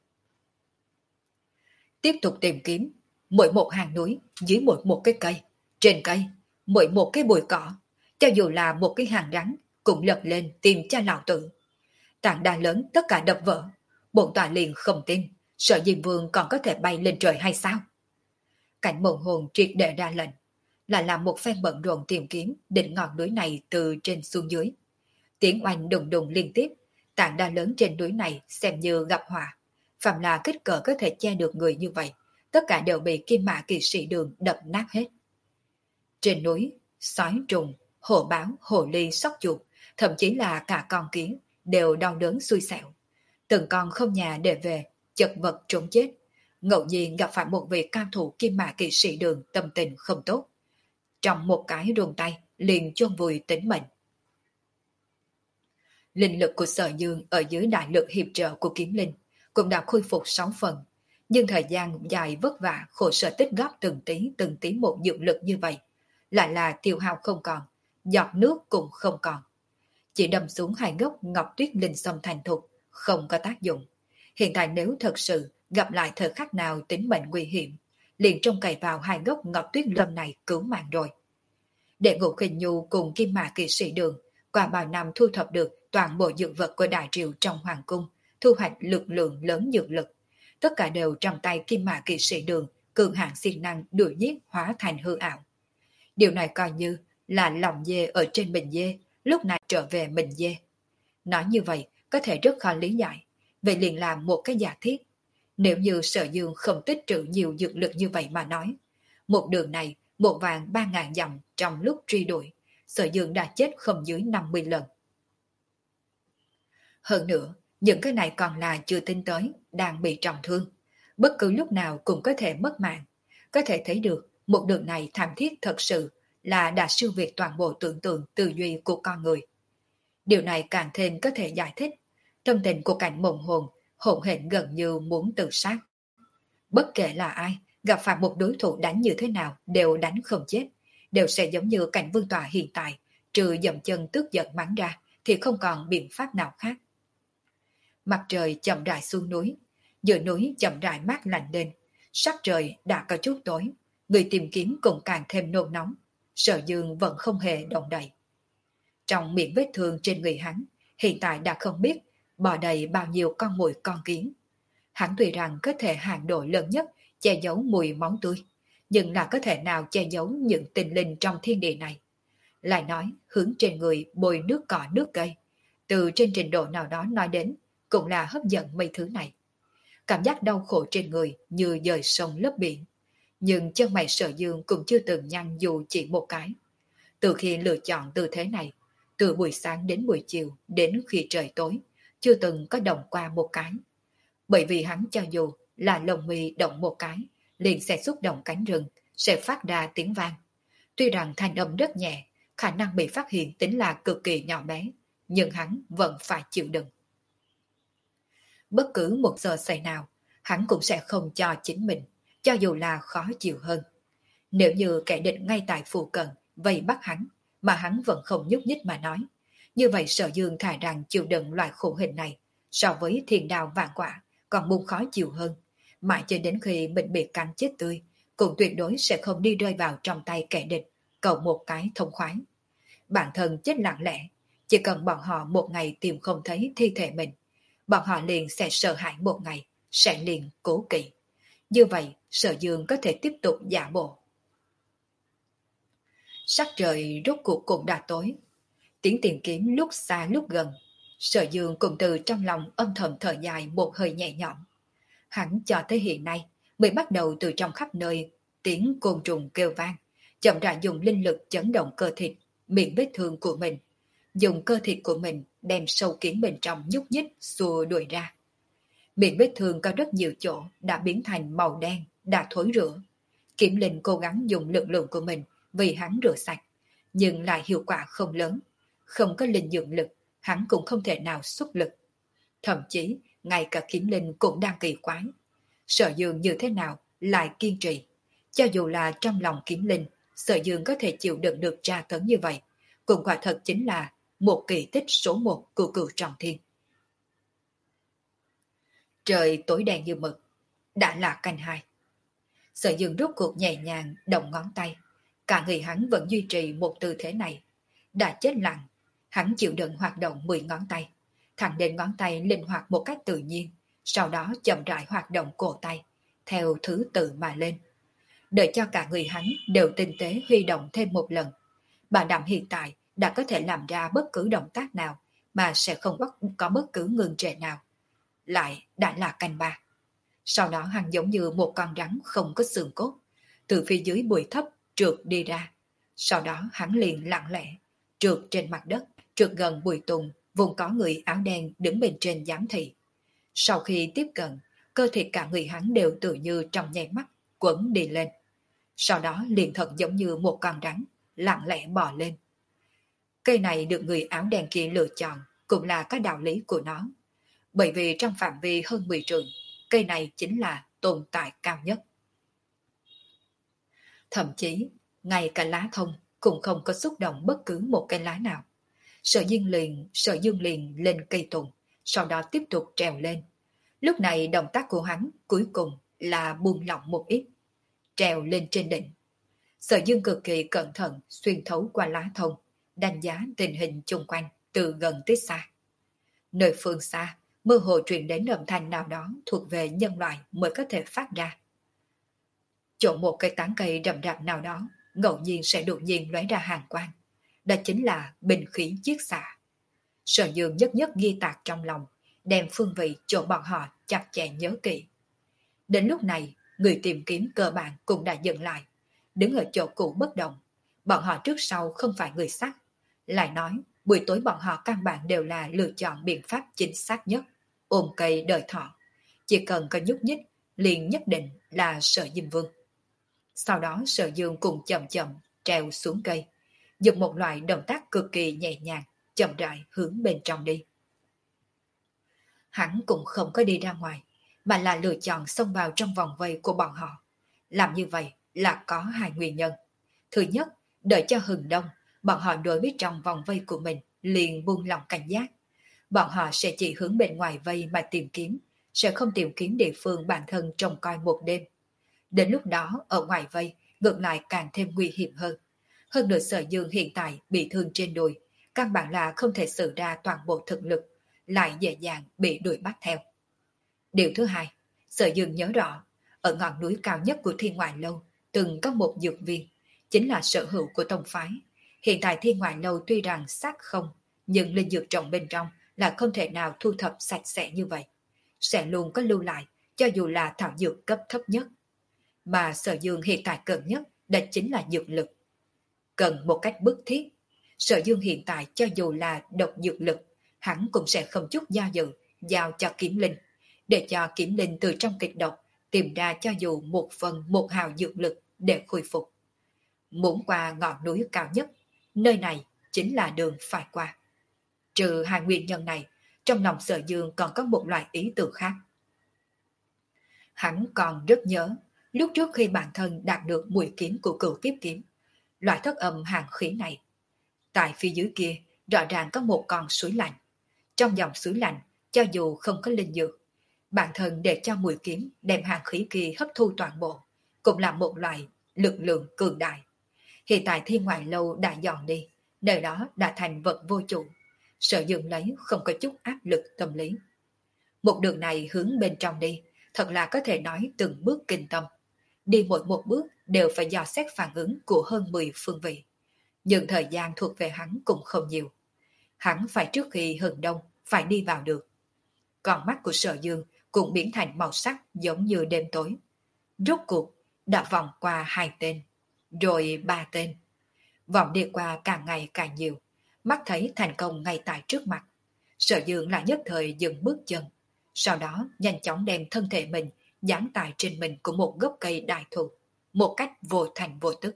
Tiếp tục tìm kiếm, mỗi một hàng núi, dưới mỗi một cái cây, trên cây, mỗi một cái bụi cỏ, cho dù là một cái hàng rắn, cũng lật lên tìm cho lão tử. Tảng đá lớn tất cả đập vỡ, bổn tọa liền không tin, Sở Diêm Vương còn có thể bay lên trời hay sao? Cảnh Mộng Hồn triệt để ra lệnh, là làm một phen bận rộn tìm kiếm đỉnh ngọn núi này từ trên xuống dưới. Tiếng oanh đùng đùng liên tiếp, tảng đá lớn trên núi này xem như gặp họa. Phạm là kích cỡ có thể che được người như vậy, tất cả đều bị Kim Mã Kỵ Sĩ Đường đập nát hết. Trên núi, sói trùng, hổ báo, hổ ly, sóc chuột, thậm chí là cả con kiến đều đau đớn xui xẻo. Từng con không nhà để về, chật vật trốn chết. Ngẫu nhiên gặp phải một vị cao thủ Kim Mã Kỵ Sĩ Đường tâm tình không tốt. Trong một cái ruồng tay, liền chôn vùi tính mệnh. Linh lực của Sở Dương ở dưới đại lực hiệp trợ của kiếm linh cũng đã khôi phục sáu phần, nhưng thời gian dài vất vả khổ sở tích góp từng tí từng tí một dưỡng lực như vậy, lại là tiêu hao không còn, giọt nước cũng không còn. Chỉ đâm xuống hai gốc ngọc tuyết linh sâm thành thục, không có tác dụng. Hiện tại nếu thật sự gặp lại thời khắc nào tính mệnh nguy hiểm, liền trông cậy vào hai gốc ngọc tuyết lâm này cứu mạng rồi. Để Ngũ Khinh Nhu cùng Kim Mã Kỵ Sĩ Đường qua bao năm thu thập được toàn bộ dược vật của đại triều trong hoàng cung, thu hoạch lực lượng lớn dược lực, tất cả đều trong tay Kim Mã Kỵ Sĩ Đường, cường hạng siêng năng đuổi giết hóa thành hư ảo. Điều này coi như là lòng dê ở trên mình dê, lúc này trở về mình dê. Nói như vậy có thể rất khó lý giải, vậy liền làm một cái giả thiết. Nếu như Sở Dương không tích trữ nhiều dược lực như vậy mà nói, một đường này một vàng ba ngàn dặm trong lúc truy đuổi, Sở Dương đã chết không dưới năm mươi lần. Hơn nữa, những cái này còn là chưa tính tới, đang bị trọng thương. Bất cứ lúc nào cũng có thể mất mạng. Có thể thấy được, một đường này thảm thiết thật sự là đã siêu việt toàn bộ tưởng tượng tư duy của con người. Điều này càng thêm có thể giải thích tâm tình của cảnh mộng hồn hỗn hển gần như muốn tự sát. Bất kể là ai, gặp phải một đối thủ đánh như thế nào đều đánh không chết, đều sẽ giống như cảnh vương tọa hiện tại, trừ dậm chân tức giận mắng ra thì không còn biện pháp nào khác. Mặt trời chậm rãi xuống núi, giữa núi chậm rãi mát lạnh lên, sắc trời đã có chút tối, người tìm kiếm cũng càng thêm nôn nóng. Sở Dương vẫn không hề động đậy. Trong miệng vết thương trên người hắn, hiện tại đã không biết bò đầy bao nhiêu con muỗi con kiến. Hắn tuy rằng có thể hạn độ lớn nhất che giấu mùi máu tươi, nhưng là có thể nào che giấu những tình linh trong thiên địa này. Lại nói, hướng trên người bôi nước cỏ nước cây, từ trên trình độ nào đó nói đến, cũng là hấp dẫn mấy thứ này. Cảm giác đau khổ trên người như dời sông lấp biển, nhưng chân mày Sở Dương cũng chưa từng nhăn dù chỉ một cái. Từ khi lựa chọn tư thế này, từ buổi sáng đến buổi chiều, đến khi trời tối, chưa từng có động qua một cái. Bởi vì hắn cho dù là lồng mi động một cái, liền sẽ xúc động cánh rừng, sẽ phát ra tiếng vang. Tuy rằng thanh âm rất nhẹ, khả năng bị phát hiện tính là cực kỳ nhỏ bé, nhưng hắn vẫn phải chịu đựng. Bất cứ một giờ giây nào, hắn cũng sẽ không cho chính mình, cho dù là khó chịu hơn. Nếu như kẻ địch ngay tại phụ cận vây bắt hắn, mà hắn vẫn không nhúc nhích mà nói, như vậy Sở Dương thà rằng chịu đựng loại khổ hình này, so với thiên đao vạn quả còn muốn khó chịu hơn, mãi cho đến khi mình bị cắn chết tươi, cũng tuyệt đối sẽ không đi rơi vào trong tay kẻ địch, cầu một cái thông khoái. Bản thân chết lặng lẽ, chỉ cần bọn họ một ngày tìm không thấy thi thể mình, bọn họ liền sẽ sợ hãi một ngày, sẽ liền cố kỵ. Như vậy, Sở Dương có thể tiếp tục giả bộ. Sắc trời rốt cuộc cũng đã tối. Tiếng tìm kiếm lúc xa lúc gần. Sở Dương cũng từ trong lòng âm thầm thở dài một hơi nhẹ nhõm. Hắn cho tới hiện nay mới bắt đầu từ trong khắp nơi tiếng côn trùng kêu vang, chậm rãi dùng linh lực chấn động cơ thịt, miệng vết thương của mình. Dùng cơ thịt của mình đem sâu kiến bên trong nhúc nhích xua đuổi ra. Miệng vết thương có rất nhiều chỗ đã biến thành màu đen, đã thối rữa. Kiểm Linh cố gắng dùng lực lượng của mình vì hắn rửa sạch, nhưng lại hiệu quả không lớn. Không có linh dưỡng lực, hắn cũng không thể nào xuất lực. Thậm chí, ngay cả Kiểm Linh cũng đang kỳ quái. Sở Dương như thế nào lại kiên trì. Cho dù là trong lòng Kiểm Linh, Sở Dương có thể chịu đựng được tra tấn như vậy, cũng quả thật chính là một kỳ tích số một của Cửu Trọng Thiên. Trời tối đen như mực, đã là canh hai. Sở Dương rút cuộc nhẹ nhàng động ngón tay, cả người hắn vẫn duy trì một tư thế này. Đã chết lặng, hắn chịu đựng hoạt động mười ngón tay, thẳng đến ngón tay linh hoạt một cách tự nhiên, sau đó chậm rãi hoạt động cổ tay, theo thứ tự mà lên. Đợi cho cả người hắn đều tinh tế huy động thêm một lần, bà Đạm hiện tại đã có thể làm ra bất cứ động tác nào mà sẽ không có bất cứ ngừng trệ nào. Lại đã là canh ba. Sau đó hắn giống như một con rắn không có xương cốt, từ phía dưới bụi thấp trượt đi ra. Sau đó hắn liền lặng lẽ trượt trên mặt đất, trượt gần bụi tùng, vùng có người áo đen đứng bên trên giám thị. Sau khi tiếp cận, cơ thịt cả người hắn đều tự như trong nháy mắt quấn đi lên. Sau đó liền thật giống như một con rắn lặng lẽ bò lên. Cây này được người áo đen kia lựa chọn cũng là có đạo lý của nó. Bởi vì trong phạm vi hơn mười trượng, cây này chính là tồn tại cao nhất. Thậm chí, ngay cả lá thông cũng không có xúc động bất cứ một cây lá nào. Sở Dương liền, Sở Dương liền lên cây tùng, sau đó tiếp tục trèo lên. Lúc này động tác của hắn cuối cùng là buông lỏng một ít. treo lên trên đỉnh. Sở Dương cực kỳ cẩn thận xuyên thấu qua lá thông, đánh giá tình hình chung quanh từ gần tới xa. Nơi phương xa, mơ hồ truyền đến âm thanh nào đó thuộc về nhân loại mới có thể phát ra. Chỗ một cây tán cây rậm rạp nào đó, ngẫu nhiên sẽ đột nhiên lóe ra hàng quang. Đó chính là binh khí chiết xạ. Sở Dương nhất nhất ghi tạc trong lòng, đem phương vị chỗ bọn họ chặt chẽ nhớ kỹ. Đến lúc này, người tìm kiếm cơ bản cũng đã dừng lại, đứng ở chỗ cũ bất động. Bọn họ trước sau không phải người sắc. Lại nói, buổi tối bọn họ căn bản đều là lựa chọn biện pháp chính xác nhất, ôm cây đợi thọ. Chỉ cần có nhúc nhích, liền nhất định là Sở Diêm Vương. Sau đó Sở Dương cùng chậm chậm treo xuống cây, dùng một loại động tác cực kỳ nhẹ nhàng, chậm rãi hướng bên trong đi. Hắn cũng không có đi ra ngoài, mà là lựa chọn xông vào trong vòng vây của bọn họ. Làm như vậy là có hai nguyên nhân. Thứ nhất, đợi cho hừng đông, bọn họ đối với trong vòng vây của mình liền buông lòng cảnh giác. Bọn họ sẽ chỉ hướng bên ngoài vây mà tìm kiếm, sẽ không tìm kiếm địa phương bản thân trông coi một đêm. Đến lúc đó, ở ngoài vây, ngược lại càng thêm nguy hiểm hơn. Hơn nữa Sở Dương hiện tại bị thương trên đùi, căn bản là không thể sử ra toàn bộ thực lực, lại dễ dàng bị đuổi bắt theo. Điều thứ hai, Sở Dương nhớ rõ, ở ngọn núi cao nhất của Thiên Ngoại Lâu, từng có một dược viên, chính là sở hữu của tông phái. Hiện tại Thiên Ngoại Lâu tuy rằng xác không, nhưng linh dược trồng bên trong là không thể nào thu thập sạch sẽ như vậy. Sẽ luôn có lưu lại, cho dù là thảo dược cấp thấp nhất. Mà Sở Dương hiện tại cần nhất, đó chính là dược lực. Cần một cách bức thiết. Sở Dương hiện tại cho dù là độc dược lực, hắn cũng sẽ không chút do dự, giao cho Kiếm Linh, để cho Kiếm Linh từ trong kịch độc tìm ra cho dù một phần một hào dược lực để khôi phục. Muốn qua ngọn núi cao nhất, nơi này chính là đường phải qua. Trừ hai nguyên nhân này, trong lòng Sở Dương còn có một loại ý tưởng khác. Hắn còn rất nhớ, lúc trước khi bản thân đạt được mùi kiếm của Cửu Kiếp Kiếm, loại thất âm hàng khí này. Tại phía dưới kia, rõ ràng có một con suối lạnh. Trong dòng suối lạnh, cho dù không có linh dược, bản thân để cho mùi kiếm đem hàng khí kia hấp thu toàn bộ, cũng là một loại lực lượng cường đại. Hiện tại Thiên Ngoại Lâu đã dọn đi, nơi đó đã thành vật vô chủ. Sở Dương lấy không có chút áp lực tâm lý. Một đường này hướng bên trong đi, thật là có thể nói từng bước kinh tâm. Đi mỗi một bước đều phải dò xét phản ứng của hơn mười phương vị. Nhưng thời gian thuộc về hắn cũng không nhiều. Hắn phải trước khi hừng đông phải đi vào được. Còn mắt của Sở Dương cũng biến thành màu sắc giống như đêm tối. Rốt cuộc đã vòng qua hai tên, rồi ba tên. Vòng đi qua càng ngày càng nhiều, mắt thấy thành công ngay tại trước mặt. Sở Dương lại nhất thời dừng bước chân, sau đó nhanh chóng đem thân thể mình dán tại trên mình của một gốc cây đại thụ, một cách vô thành vô tức.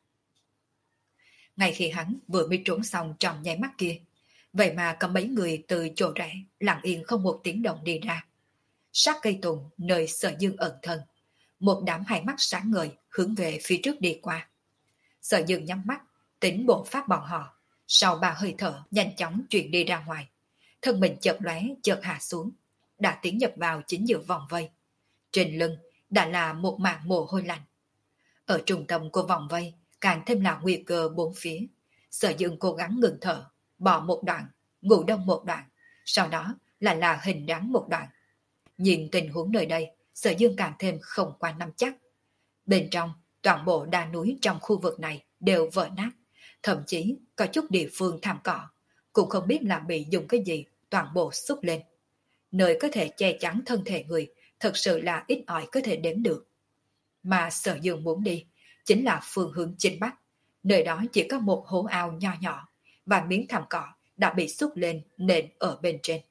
Ngay khi hắn vừa mới trốn xong trong nháy mắt kia, vậy mà có mấy người từ chỗ rẽ lặng yên không một tiếng động đi ra. Sát cây tùng nơi Sở Dương ẩn thân, một đám hai mắt sáng ngời hướng về phía trước đi qua. Sở Dương nhắm mắt, tính bộ pháp bọn họ, sau ba hơi thở nhanh chóng chuyển đi ra ngoài. Thân mình chợt lóe chợt hạ xuống, đã tiến nhập vào chính giữa vòng vây. Trên lưng đã là một mảng mồ hôi lạnh. Ở trung tâm của vòng vây càng thêm là nguy cơ bốn phía. Sở Dương cố gắng ngừng thở, bỏ một đoạn, ngủ đông một đoạn, sau đó là là hình dáng một đoạn. Nhìn tình huống nơi đây, Sở Dương càng thêm không qua nắm chắc. Bên trong, toàn bộ đá núi trong khu vực này đều vỡ nát, thậm chí có chút địa phương thảm cỏ, cũng không biết là bị dùng cái gì toàn bộ xúc lên. Nơi có thể che chắn thân thể người thật sự là ít ỏi có thể đếm được. Mà Sở Dương muốn đi chính là phương hướng chính bắc, nơi đó chỉ có một hố ao nho nhỏ và miếng thảm cỏ đã bị xúc lên nền ở bên trên.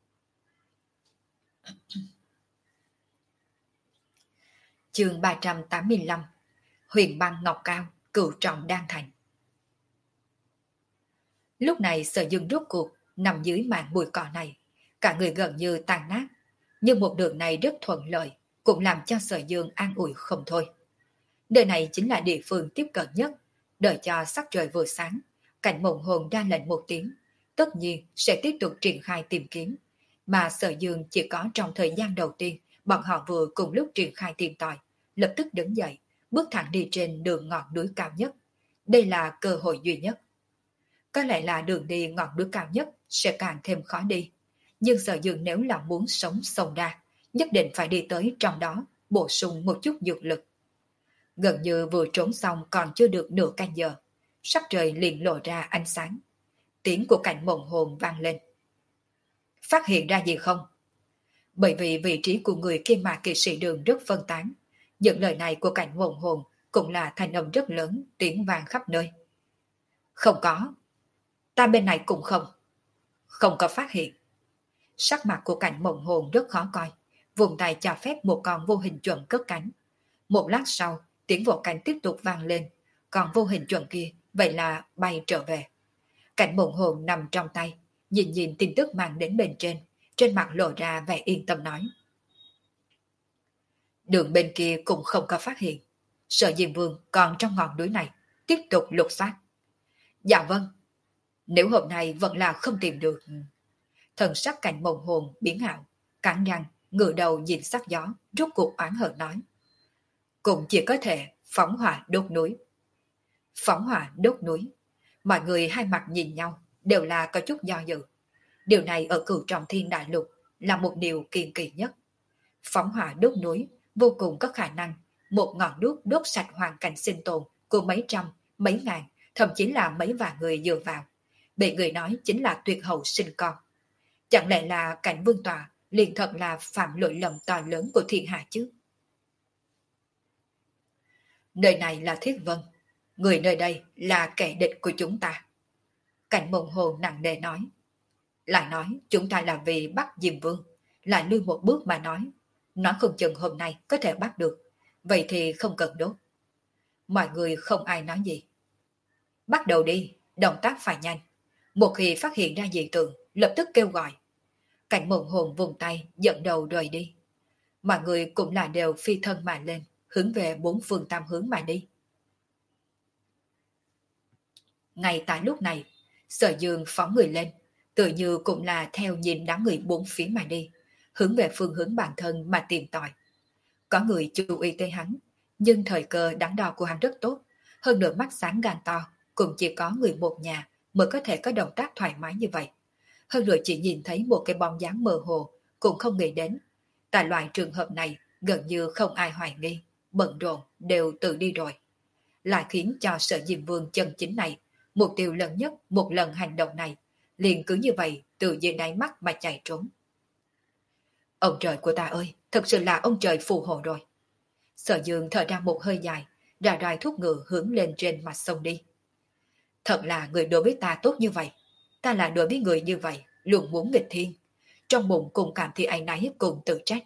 Chương ba trăm tám mươi lăm. Huyền băng ngọc cao, cửu trọng đan thành. Lúc này Sở Dương rốt cuộc nằm dưới màn bụi cỏ này, cả người gần như tan nát, nhưng một đường này rất thuận lợi, cũng làm cho Sở Dương an ủi không thôi. Nơi này chính là địa phương tiếp cận nhất, đợi cho sắc trời vừa sáng, cảnh mộng hồn ra lệnh một tiếng, tất nhiên sẽ tiếp tục triển khai tìm kiếm, mà Sở Dương chỉ có trong thời gian đầu tiên, bọn họ vừa cùng lúc triển khai tìm tòi, lập tức đứng dậy, bước thẳng đi trên đường ngọn núi cao nhất. Đây là cơ hội duy nhất. Có lẽ là đường đi ngọn núi cao nhất sẽ càng thêm khó đi. Nhưng Sở Dương nếu là muốn sống sông ra, nhất định phải đi tới trong đó, bổ sung một chút dược lực. Gần như vừa trốn xong còn chưa được nửa canh giờ, sắc trời liền lộ ra ánh sáng. Tiếng của Cảnh Mộng Hồn vang lên. Phát hiện ra gì không? Bởi vì vị trí của người Kim Mạc Kỵ Sĩ Đường rất phân tán, những lời này của Cảnh Mộng Hồn cũng là thanh âm rất lớn, tiếng vang khắp nơi. Không có. Ta bên này cũng không. Không có phát hiện. Sắc mặt của Cảnh Mộng Hồn rất khó coi, vùng tay cho phép một con vô hình chuẩn cất cánh. Một lát sau, tiếng vỗ cánh tiếp tục vang lên, còn vô hình chuẩn kia vậy là bay trở về. Cảnh Mộng Hồn nằm trong tay, nhìn nhìn tin tức mang đến bên trên, trên mặt lộ ra vẻ yên tâm nói. Đường bên kia cũng không có phát hiện. Sở Diêm Vương còn trong ngọn núi này, tiếp tục lục soát. Dạ vâng. Nếu hôm nay vẫn là không tìm được. Thần sắc Cảnh Mộng Hồn biến ảo, cắn răng, ngửa đầu nhìn sắc gió, rút cuộc oán hận nói. Cũng chỉ có thể phóng hỏa đốt núi. Phóng hỏa đốt núi. Mọi người hai mặt nhìn nhau, đều là có chút do dự. Điều này ở Cửu Trọng Thiên Đại Lục là một điều kiên kỳ nhất. Phóng hỏa đốt núi vô cùng có khả năng một ngọn đuốc đốt sạch hoàn cảnh sinh tồn của mấy trăm, mấy ngàn, thậm chí là mấy vạn người dựa vào. Bị người nói chính là tuyệt hậu sinh con. Chẳng lẽ là Cảnh Vương Tọa liền thật là phạm lỗi lầm to lớn của thiên hạ chứ? Nơi này là Thiết Vân, người nơi đây là kẻ địch của chúng ta. Cảnh Mộng Hồn nặng nề nói. Lại nói chúng ta là vì bắt Diêm Vương, lại lui một bước mà nói. Nói không chừng hôm nay có thể bắt được, vậy thì không cần đốt. Mọi người không ai nói gì. Bắt đầu đi, động tác phải nhanh. Một khi phát hiện ra dị tượng, lập tức kêu gọi. Cảnh Mộng Hồn vùng tay, dẫn đầu rời đi. Mọi người cũng là đều phi thân mà lên, hướng về bốn phương tam hướng mà đi. Ngay tại lúc này, Sở Dương phóng người lên, tự như cũng là theo nhìn đám người bốn phía mà đi, hướng về phương hướng bản thân mà tìm tòi. Có người chú ý tới hắn, nhưng thời cơ đắn đo của hắn rất tốt, hơn nữa mắt sáng gan to, cũng chỉ có người một nhà mới có thể có động tác thoải mái như vậy. Hơn nữa chỉ nhìn thấy một cái bóng dáng mơ hồ, cũng không nghĩ đến. Tại loại trường hợp này, gần như không ai hoài nghi, bận rộn đều tự đi rồi. Lại khiến cho Sở Diêm Vương chân chính này, mục tiêu lớn nhất một lần hành động này, liền cứ như vậy từ dưới đáy mắt mà chạy trốn. Ông trời của ta ơi, thật sự là ông trời phù hộ rồi. Sở Dương thở ra một hơi dài, ra roi thúc ngựa hướng lên trên mặt sông đi. Thật là người đối với ta tốt như vậy, ta là đối với người như vậy, luôn muốn nghịch thiên. Trong bụng cùng cảm thấy áy náy cùng tự trách.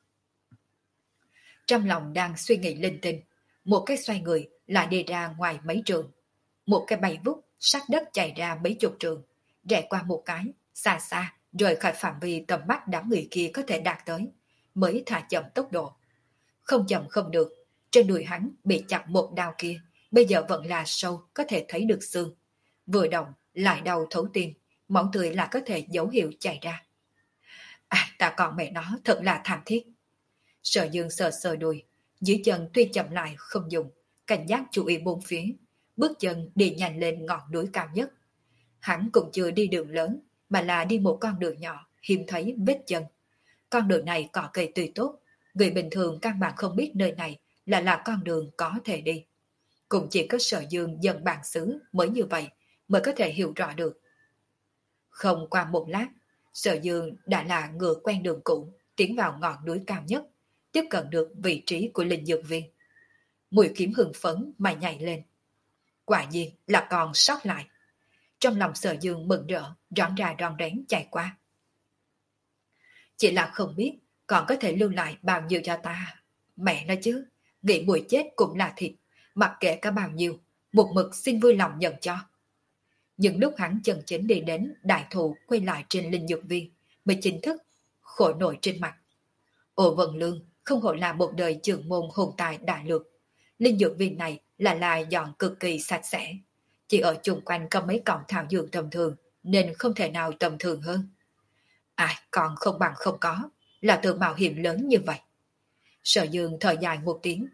Trong lòng đang suy nghĩ linh tinh, một cái xoay người lại đi ra ngoài mấy trường. Một cái bay vút, sát đất chạy ra mấy chục trường, rẽ qua một cái, xa xa, rời khỏi phạm vi tầm mắt đám người kia có thể đạt tới, mới thả chậm tốc độ. Không chậm không được, trên đùi hắn bị chặt một đao kia, bây giờ vẫn là sâu, có thể thấy được xương. Vừa động, lại đau thấu tim, máu tươi là có thể dấu hiệu chảy ra. À, ta còn mẹ nó thật là thảm thiết. Sở Dương sờ sờ đùi, dưới chân tuy chậm lại không dùng, cảnh giác chú ý bốn phía, bước chân đi nhanh lên ngọn núi cao nhất. Hắn cũng chưa đi đường lớn, mà là đi một con đường nhỏ, hiếm thấy vết chân. Con đường này cỏ cây tươi tốt, người bình thường căn bản không biết nơi này là là con đường có thể đi. Cũng chỉ có Sở Dương dân bản xứ mới như vậy, mới có thể hiểu rõ được. Không qua một lát, Sở Dương đã là ngựa quen đường cũ, tiến vào ngọn núi cao nhất, tiếp cận được vị trí của linh dược viên. Mũi kiếm hưng phấn mà nhảy lên. Quả nhiên là còn sót lại. Trong lòng Sở Dương mừng rỡ, rón ra rón rén chạy qua. Chỉ là không biết còn có thể lưu lại bao nhiêu cho ta. Mẹ nói chứ, nghĩ mùi chết cũng là thịt, mặc kệ cả bao nhiêu, một mực xin vui lòng nhận cho. Nhưng lúc hắn chân chính đi đến đại thụ quay lại trên linh dược viên, mới chính thức khổ nổi trên mặt. Ồ Vân Lương không hổ là một đời trưởng môn hồn tài đại lược. Linh dược viên này là là dọn cực kỳ sạch sẽ. Chỉ ở chung quanh có mấy cọng thảo dược tầm thường, nên không thể nào tầm thường hơn. Ai còn không bằng không có, là tự mạo hiểm lớn như vậy. Sở Dương thở dài một tiếng,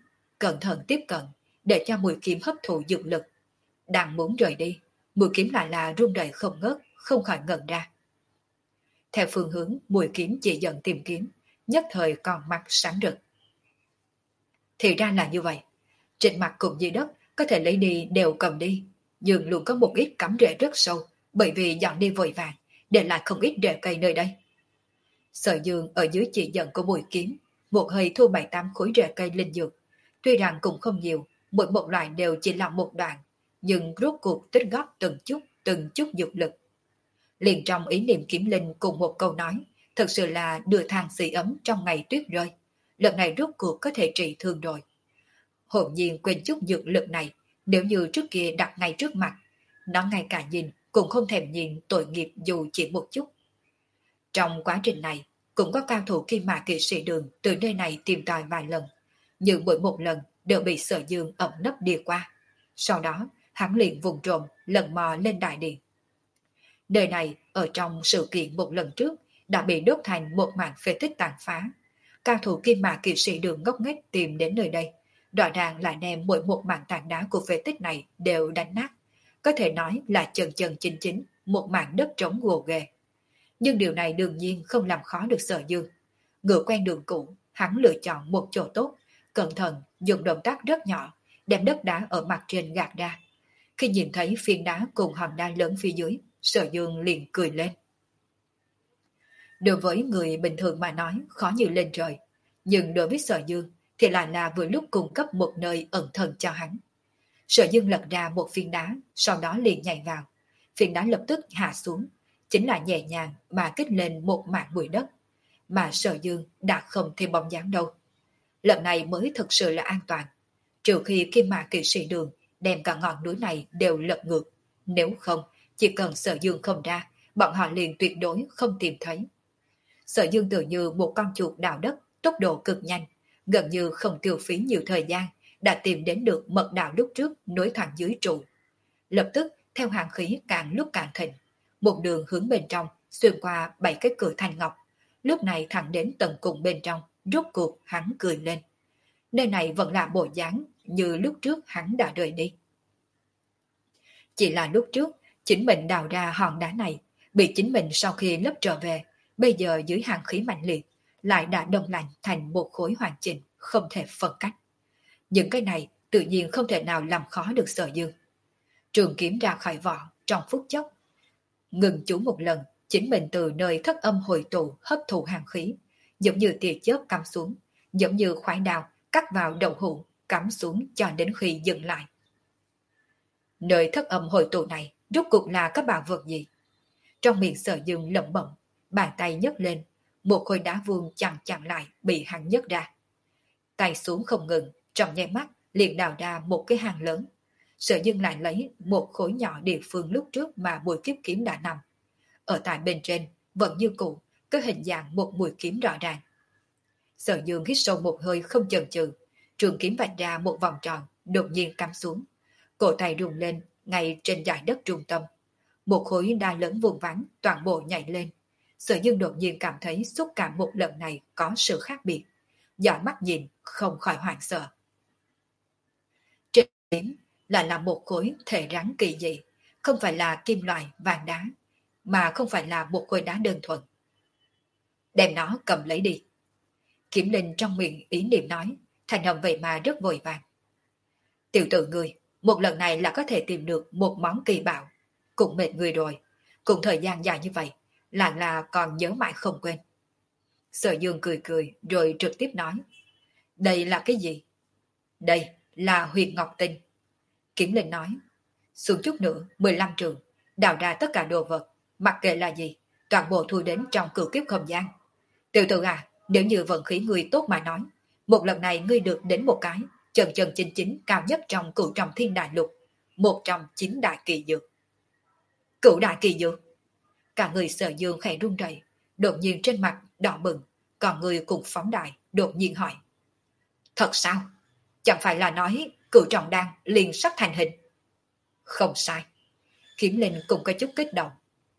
cẩn thận tiếp cận, để cho mũi kiếm hấp thụ dược lực. Đang muốn rời đi, mũi kiếm lại là rung rẩy không ngớt, không khỏi ngẩn ra. Theo phương hướng mũi kiếm chỉ dẫn tìm kiếm, nhất thời còn mặt sáng rực. Thì ra là như vậy, trên mặt cùng dưới đất có thể lấy đi đều cầm đi, nhưng luôn có một ít cắm rễ rất sâu, bởi vì dọn đi vội vàng, để lại không ít rễ cây nơi đây. Sở Dương ở dưới chỉ dẫn của mũi kiếm, một hơi thu bảy tám khối rễ cây linh dược, tuy rằng cũng không nhiều, mỗi một loại đều chỉ là một đoạn, nhưng rốt cuộc tích góp từng chút, từng chút dược lực. Liền trong ý niệm kiếm linh cùng một câu nói, thật sự là đưa thang sưởi ấm trong ngày tuyết rơi. Lần này rốt cuộc có thể trị thương rồi. Hồn nhiên quên chút dược lực này, nếu như trước kia đặt ngay trước mặt, nó ngay cả nhìn cũng không thèm nhìn tội nghiệp dù chỉ một chút. Trong quá trình này, cũng có cao thủ kim mã kỵ sĩ đường từ nơi này tìm tòi vài lần, nhưng mỗi một lần đều bị Sở Dương ẩn nấp đi qua. Sau đó, hắn liền vùng trộm lần mò lên đại điện. Nơi này ở trong sự kiện một lần trước đã bị đốt thành một mảng phế tích tàn phá. Cao thủ kim mã kỵ sĩ đường ngốc nghếch tìm đến nơi đây, rõ ràng lại đem mỗi một mảng tàn đá của phế tích này đều đánh nát, có thể nói là chân chân chính chính một mảng đất trống gồ ghề. Nhưng điều này đương nhiên không làm khó được Sở Dương. Ngựa quen đường cũ, hắn lựa chọn một chỗ tốt, cẩn thận dùng động tác rất nhỏ đem đất đá ở mặt trên gạt ra. Khi nhìn thấy phiến đá cùng hòn đá lớn phía dưới, Sở Dương liền cười lên. Đối với người bình thường mà nói khó như lên trời, nhưng đối với Sở Dương thì lại là vừa lúc cung cấp một nơi ẩn thân cho hắn. Sở Dương lật ra một phiến đá, sau đó liền nhảy vào. Phiến đá lập tức hạ xuống, chính là nhẹ nhàng mà kích lên một mảng bụi đất, mà Sở Dương đã không thêm bóng dáng đâu. Lần này mới thực sự là an toàn, trừ khi kim mã kỵ sĩ đường đem cả ngọn núi này đều lật ngược, nếu không, chỉ cần Sở Dương không ra, bọn họ liền tuyệt đối không tìm thấy. Sở Dương tự như một con chuột đào đất, tốc độ cực nhanh, gần như không tiêu phí nhiều thời gian, đã tìm đến được mật đạo lúc trước nối thẳng dưới trụ. Lập tức, theo hàng khí càng lúc càng thịnh, một đường hướng bên trong, xuyên qua bảy cái cửa thanh ngọc, lúc này thẳng đến tận cùng bên trong, rốt cuộc hắn cười lên. Nơi này vẫn là bộ dáng như lúc trước hắn đã rời đi. Chỉ là lúc trước, chính mình đào ra hòn đá này, bị chính mình sau khi lấp trở về, bây giờ dưới hàng khí mạnh liệt, lại đã đông lạnh thành một khối hoàn chỉnh, không thể phân cách. Những cái này tự nhiên không thể nào làm khó được Sở Dương. Trường kiếm ra khỏi vỏ trong phút chốc, ngừng chú một lần, chính mình từ nơi thất âm hồi tụ hấp thụ hàng khí, giống như tia chớp cắm xuống, giống như khoái đào cắt vào đầu hũ cắm xuống cho đến khi dừng lại. Nơi thất âm hồi tụ này rốt cuộc là các bảo vật gì? Trong miệng Sở Dương lẩm bẩm, bàn tay nhấc lên, một khối đá vuông chằng chặn lại bị hắn nhấc ra. Tay xuống không ngừng, trong nháy mắt liền đào ra một cái hang lớn. Sở Dương lại lấy một khối nhỏ địa phương lúc trước mà mũi kiếp kiếm đã nằm. Ở tại bên trên, vẫn như cũ, có hình dạng một mũi kiếm rõ ràng. Sở Dương hít sâu một hơi không chần chừ, trường kiếm vạch ra một vòng tròn, đột nhiên cắm xuống. Cổ tay rung lên, ngay trên dải đất trung tâm. Một khối đá lớn vuông vắn, toàn bộ nhảy lên. Sở Dương đột nhiên cảm thấy xúc cảm một lần này có sự khác biệt. Dõi mắt nhìn, không khỏi hoảng sợ. Trên kiếm lại là một khối thể rắn kỳ dị, không phải là kim loại vàng đá, mà không phải là một khối đá đơn thuần. Đem nó cầm lấy đi. Kiếm Linh trong miệng ý niệm nói, thành âm vậy mà rất vội vàng. Tiểu tử người, một lần này là có thể tìm được một món kỳ bảo, cũng mệt người rồi, cùng thời gian dài như vậy, là là còn nhớ mãi không quên. Sở Dương cười cười rồi trực tiếp nói, đây là cái gì? Đây là huyệt ngọc tinh. Kiếm Linh nói, xuống chút nữa, mười lăm trường, đào ra tất cả đồ vật, mặc kệ là gì, toàn bộ thu đến trong cửu kiếp không gian. Tiểu tử à, nếu như vận khí ngươi tốt mà nói, một lần này ngươi được đến một cái, chân chân chính chính cao nhất trong cửu trọng thiên đại lục, một trong chín đại kỳ dược. Cửu đại kỳ dược. Cả người Sở Dương khẽ run rẩy, đột nhiên trên mặt đỏ bừng, còn người cùng phóng đại, đột nhiên hỏi. Thật sao? Chẳng phải là nói cửu trọng đan liền sắp thành hình? Không sai. Kiếm Linh cũng có chút kích động.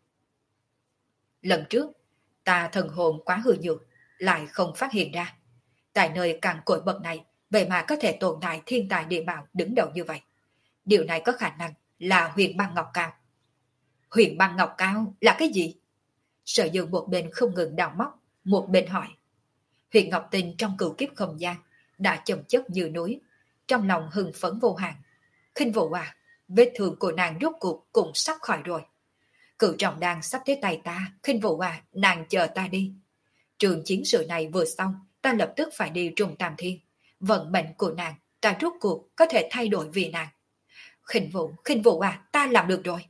Lần trước, ta thần hồn quá hư nhược, lại không phát hiện ra. Tại nơi càng cội bậc này, vậy mà có thể tồn tại thiên tài địa bảo đứng đầu như vậy. Điều này có khả năng là huyền băng ngọc cao. Huyền băng ngọc cao là cái gì? Sở Dương một bên không ngừng đào móc, một bên hỏi. Huyền ngọc tinh trong cửu kiếp không gian đã chồng chất như núi, trong lòng hưng phấn vô hạn. Khinh Vũ à, vết thương của nàng rốt cuộc cũng sắp khỏi rồi. Cửu trọng đang sắp tới tay ta, Khinh Vũ à, nàng chờ ta đi. Trường chiến sự này vừa xong, ta lập tức phải đi Trung Tam Thiên. Vận mệnh của nàng, ta rốt cuộc có thể thay đổi vì nàng. Khinh Vũ, Khinh Vũ à, ta làm được rồi.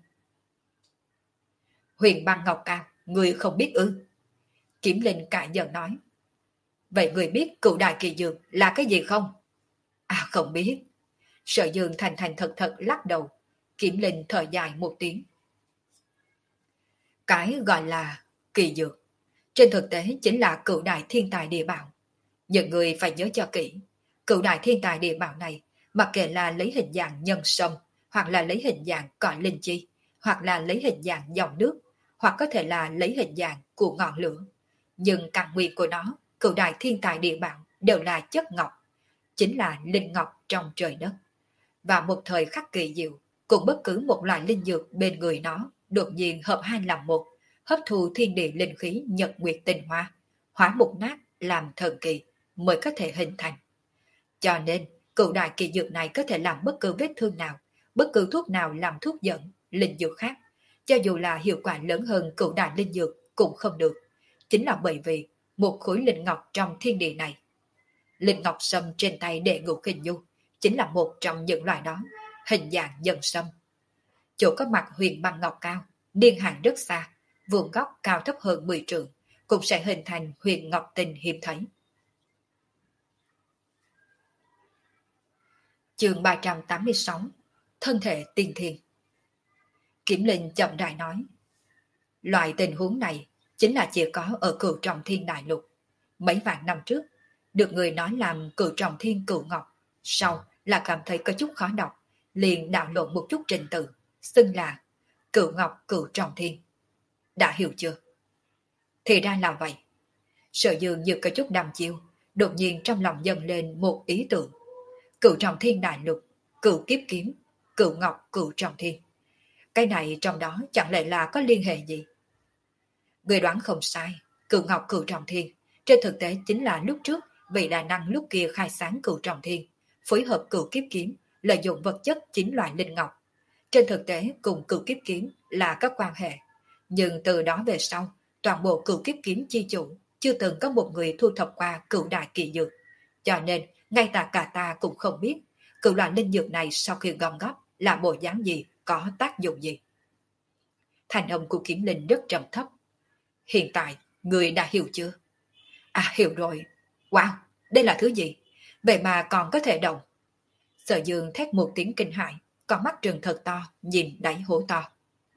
Huyền băng ngọc cao, người không biết ư? Kiếm Linh cãi giận nói. Vậy người biết cửu đại kỳ dược là cái gì không? À không biết. Sở Dương thành thành thật thật lắc đầu. Kiếm Linh thở dài một tiếng. Cái gọi là kỳ dược, trên thực tế chính là cửu đại thiên tài địa bảo. Những người phải nhớ cho kỹ. Cửu đại thiên tài địa bảo này, mặc kệ là lấy hình dạng nhân sâm, hoặc là lấy hình dạng cỏ linh chi, hoặc là lấy hình dạng dòng nước, hoặc có thể là lấy hình dạng của ngọn lửa. Nhưng căn nguyên của nó, cửu đại thiên tài địa bảo đều là chất ngọc, chính là linh ngọc trong trời đất. Và một thời khắc kỳ diệu, cùng bất cứ một loại linh dược bên người nó đột nhiên hợp hai làm một, hấp thu thiên địa linh khí nhật nguyệt tinh hoa, hóa mục nát làm thần kỳ mới có thể hình thành. Cho nên, cửu đại kỳ dược này có thể làm bất cứ vết thương nào, bất cứ thuốc nào làm thuốc dẫn, linh dược khác, cho dù là hiệu quả lớn hơn cửu đại linh dược cũng không được. Chính là bởi vì một khối linh ngọc trong thiên địa này. Linh ngọc sâm trên tay đệ ngũ Khinh Nhu chính là một trong những loại đó, hình dạng nhân sâm. Chỗ có mặt huyền băng ngọc cao, niên hạn rất xa, vuông góc cao thấp hơn mười trượng, cũng sẽ hình thành huyền ngọc tinh hiếm thấy. Chương ba trăm tám mươi sáu, thân thể tiên thiên. Kiểm Linh chậm rãi nói, loại tình huống này chính là chỉ có ở Cửu Trọng Thiên đại lục. Mấy vạn năm trước, được người nói làm Cửu Trọng Thiên Cửu Ngọc, sau là cảm thấy có chút khó đọc, liền đạo lộn một chút trình tự, xưng là Cửu Ngọc Cửu Trọng Thiên. Đã hiểu chưa? Thì ra là vậy. Sở Dương như có chút đăm chiêu, đột nhiên trong lòng dâng lên một ý tưởng. Cửu Trọng Thiên đại lục, Cửu Kiếp Kiếm, Cửu Ngọc Cửu Trọng Thiên. Cái này trong đó chẳng lẽ là có liên hệ gì? Người đoán không sai, Cửu Ngọc Cửu Trọng Thiên trên thực tế chính là lúc trước vị đại năng lúc kia khai sáng Cửu Trọng Thiên, phối hợp Cửu Kiếp Kiếm, lợi dụng vật chất chín loại linh ngọc. Trên thực tế cùng Cửu Kiếp Kiếm là các quan hệ, nhưng từ đó về sau, toàn bộ Cửu Kiếp Kiếm chi chủ chưa từng có một người thu thập qua cửu đại kỳ dược, cho nên ngay ta cả ta cũng không biết cửu loại linh dược này sau khi gom góp là bộ dáng gì, có tác dụng gì. Thành âm của Kiếm Linh rất trầm thấp. Hiện tại, người đã hiểu chưa? À hiểu rồi. Wow, đây là thứ gì? Vậy mà còn có thể động. Sở Dương thét một tiếng kinh hãi, con mắt trừng thật to, nhìn đáy hố to.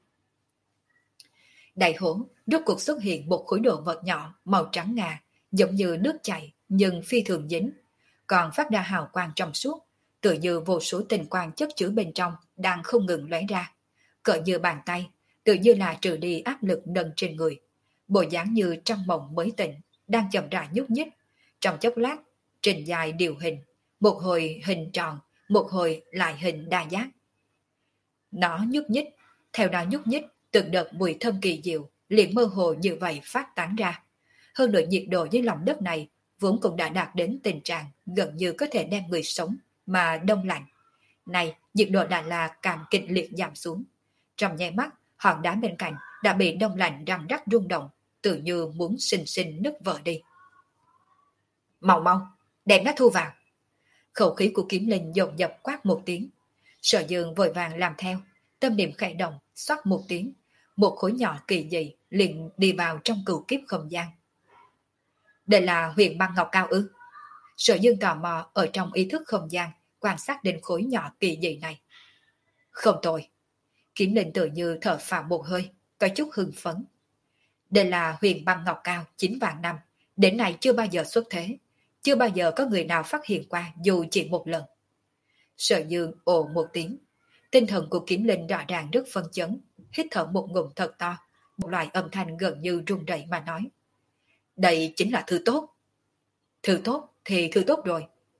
Đáy hố, rốt cuộc xuất hiện một khối đồ vật nhỏ, màu trắng ngà, giống như nước chảy, nhưng phi thường dính. Còn phát ra hào quang trong suốt, tựa như vô số tinh quang chất chứa bên trong, đang không ngừng lóe ra. Cỡ như bàn tay, tự như là trừ đi áp lực nâng trên người. Bộ dáng như trong mộng mới tỉnh, đang chậm rãi nhúc nhích. Trong chốc lát, trình dài điều hình, một hồi hình tròn, một hồi lại hình đa giác. Nó nhúc nhích, theo đó nhúc nhích, từng đợt mùi thơm kỳ diệu, liền mơ hồ như vậy phát tán ra. Hơn nữa nhiệt độ dưới lòng đất này, vốn cũng đã đạt đến tình trạng gần như có thể đem người sống mà đông lạnh. Này, nhiệt độ đã là càng kịch liệt giảm xuống. Trong nháy mắt, hòn đá bên cạnh đã bị đông lạnh răng rắc rung động, tự như muốn xinh xinh nứt vỡ đi. Mau mau, đem nó thu vào. Khẩu khí của Kiếm Linh dồn dập quát một tiếng. Sở Dương vội vàng làm theo, tâm niệm khẽ động, xoát một tiếng, một khối nhỏ kỳ dị liền đi vào trong cửu kiếp không gian. Đây là huyền băng ngọc cao ư? Sở Dương tò mò ở trong ý thức không gian, quan sát đến khối nhỏ kỳ dị này. Không tồi. Kiếm Linh tự như thở phào một hơi, có chút hưng phấn. Đây là huyền băng ngọc cao chín vạn năm, đến nay chưa bao giờ xuất thế, chưa bao giờ có người nào phát hiện qua dù chỉ một lần. Sở Dương ồ một tiếng, tinh thần của Kiếm Linh rõ ràng rất phân chấn, hít thở một ngụm thật to, một loại âm thanh gần như run rẩy mà nói. Đây chính là thứ tốt. Thứ tốt thì thứ tốt rồi.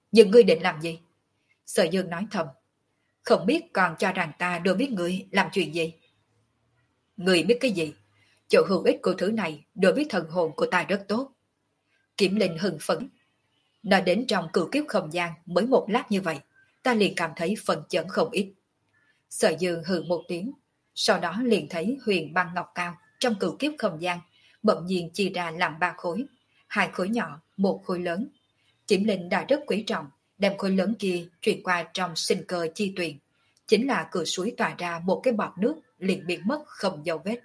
Nhưng ngươi định làm gì? Sở Dương nói thầm. Không biết còn cho rằng ta đâu biết ngươi làm chuyện gì. Ngươi biết cái gì? Chỗ hữu ích của thứ này đối với thần hồn của ta rất tốt. Kiểm Linh hưng phấn. Nói đến trong cửu kiếp không gian mới một lát như vậy, ta liền cảm thấy phần chấn không ít. Sở Dương hừ một tiếng, sau đó liền thấy huyền băng ngọc cao trong cửu kiếp không gian, bỗng nhiên chia ra làm ba khối, hai khối nhỏ, một khối lớn. Kiểm Linh đã rất quý trọng, đem khối lớn kia truyền qua trong sinh cơ chi tuyền, chính là cửa suối tỏa ra một cái bọt nước liền biến mất không dấu vết.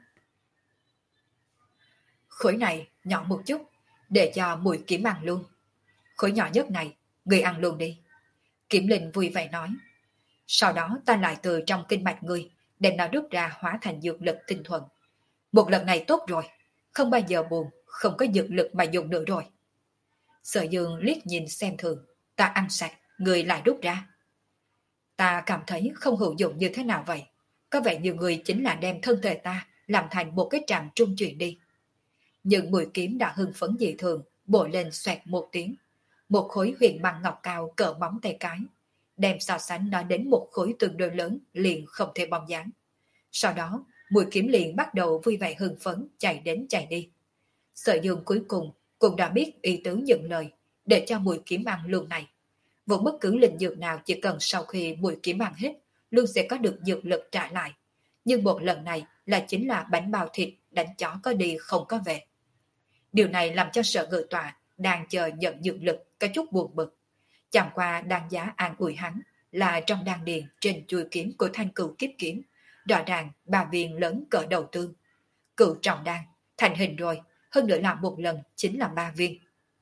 Khối này nhỏ một chút, để cho mùi kiếm ăn luôn. Khối nhỏ nhất này, người ăn luôn đi. Kiểm Linh vui vẻ nói. Sau đó ta lại từ trong kinh mạch ngươi, đem nó rút ra hóa thành dược lực tinh thuần. Một lần này tốt rồi, không bao giờ buồn, không có dược lực mà dùng nữa rồi. Sở Dương liếc nhìn xem thường, ta ăn sạch, người lại rút ra. Ta cảm thấy không hữu dụng như thế nào vậy? Có vẻ như người chính là đem thân thể ta làm thành một cái tràng trung chuyển đi. Nhưng mũi kiếm đã hưng phấn dị thường, bổ lên xoẹt một tiếng. Một khối huyền băng ngọc cao cỡ móng tay cái. Đem so sánh nó đến một khối tương đối lớn liền không thể bong dáng. Sau đó, mũi kiếm liền bắt đầu vui vẻ hưng phấn chạy đến chạy đi. Sở Dương cuối cùng cũng đã biết ý tứ những lời để cho mũi kiếm ăn luôn này. Vốn bất cứ linh dược nào chỉ cần sau khi mũi kiếm ăn hết, luôn sẽ có được dược lực trả lại. Nhưng một lần này là chính là bánh bao thịt đánh chó có đi không có về. Điều này làm cho Sở Ngự Tọa đang chờ nhận dược lực có chút buồn bực. Chẳng qua đang giá an ủi hắn là trong đan điền trên chuôi kiếm của thanh cửu kiếp kiếm, rõ ràng ba viên lớn cỡ đầu tương. Cửu trọng đan, thành hình rồi, hơn nữa là một lần chính là ba viên.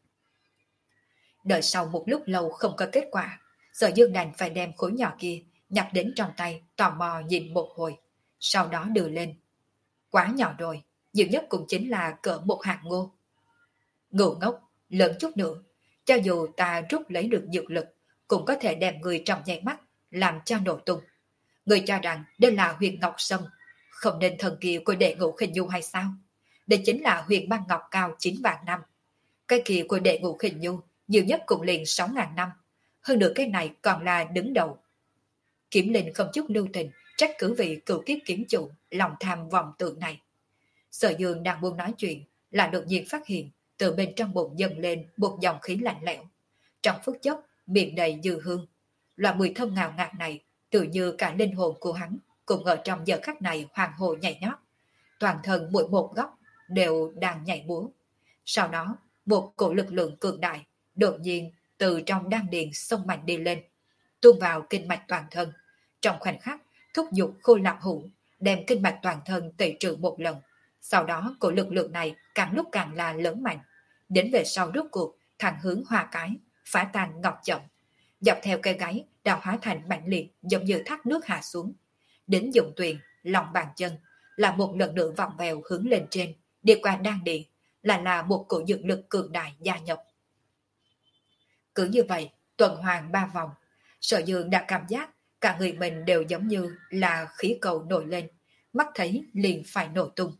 Đợi sau một lúc lâu không có kết quả, Sở Dương đành phải đem khối nhỏ kia nhặt đến trong tay, tò mò nhìn một hồi, sau đó đưa lên. Quá nhỏ rồi, nhiều nhất cũng chính là cỡ một hạt ngô. Ngủ ngốc, lớn chút nữa, cho dù ta rút lấy được dược lực, cũng có thể đem người trong nháy mắt, làm cho nổ tung. Người cho rằng đây là huyền ngọc sâm, không nên thần kỳ của đệ ngũ khinh nhu hay sao? Đây chính là huyền băng ngọc cao chín vạn năm. Cái kỳ của đệ ngũ khinh nhu nhiều nhất cũng liền sáu ngàn năm. Hơn nữa cái này còn là đứng đầu. Kiểm Linh không chút lưu tình, trách cứ vị cựu kiếp kiếm chủ, lòng tham vọng tượng này. Sở Dương đang buông nói chuyện, là đột nhiên phát hiện, từ bên trong bụng dâng lên một dòng khí lạnh lẽo. Trong phút chốc, miệng đầy dư hương. Loại mùi thơm ngào ngạt này, tự như cả linh hồn của hắn, cũng ở trong giờ khắc này hoàng hồ nhảy nhót. Toàn thân mỗi một góc đều đang nhảy múa. Sau đó, một cổ lực lượng cường đại, đột nhiên từ trong đan điền sông mạnh đi lên, tuôn vào kinh mạch toàn thân. Trong khoảnh khắc, thúc giục khôi lạc hữu, đem kinh mạch toàn thân tẩy trừ một lần. Sau đó, cổ lực lượng này càng lúc càng là lớn mạnh. Đến về sau rốt cuộc, thẳng hướng hoa cái, phá tan ngọc chậm. Dọc theo cây gáy, đã hóa thành mạnh liệt giống như thác nước hạ xuống. Đến dụng tuyền, lòng bàn chân, là một lần nữa vòng vèo hướng lên trên, đi qua đan điền, là là một cổ dược lực cường đại gia nhập. Cứ như vậy, tuần hoàn ba vòng, Sở Dương đã cảm giác cả người mình đều giống như là khí cầu nổi lên, mắt thấy liền phải nổ tung.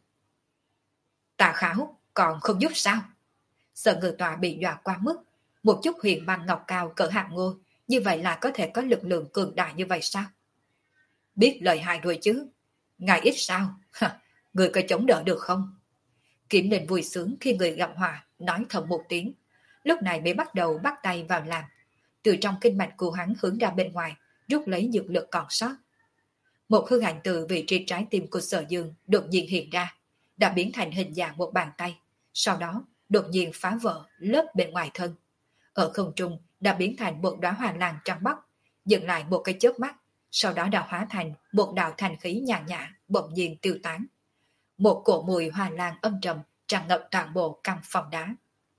Tà kháo, còn không giúp sao? Sở Ngự Tọa bị dọa quá mức, một chút huyền băng ngọc cao cỡ hạt ngô, như vậy là có thể có lực lượng cường đại như vậy sao? Biết lời hại rồi chứ, ngài ít sao? Người có chống đỡ được không? Kiểm Định vui sướng khi người gặp họa, nói thầm một tiếng. Lúc này mới bắt đầu bắt tay vào làm. Từ trong kinh mạch của hắn hướng ra bên ngoài, rút lấy dược lực còn sót. Một hư ảnh từ vị trí trái tim của Sở Dương đột nhiên hiện ra, đã biến thành hình dạng một bàn tay. Sau đó, đột nhiên phá vỡ lớp bên ngoài thân. Ở không trung đã biến thành một đóa hoa lan trắng bóc, dừng lại một cái chớp mắt, sau đó đã hóa thành một đạo thành khí nhàn nhã, bỗng nhiên tiêu tán. Một cổ mùi hoa lan âm trầm tràn ngập toàn bộ căn phòng đá.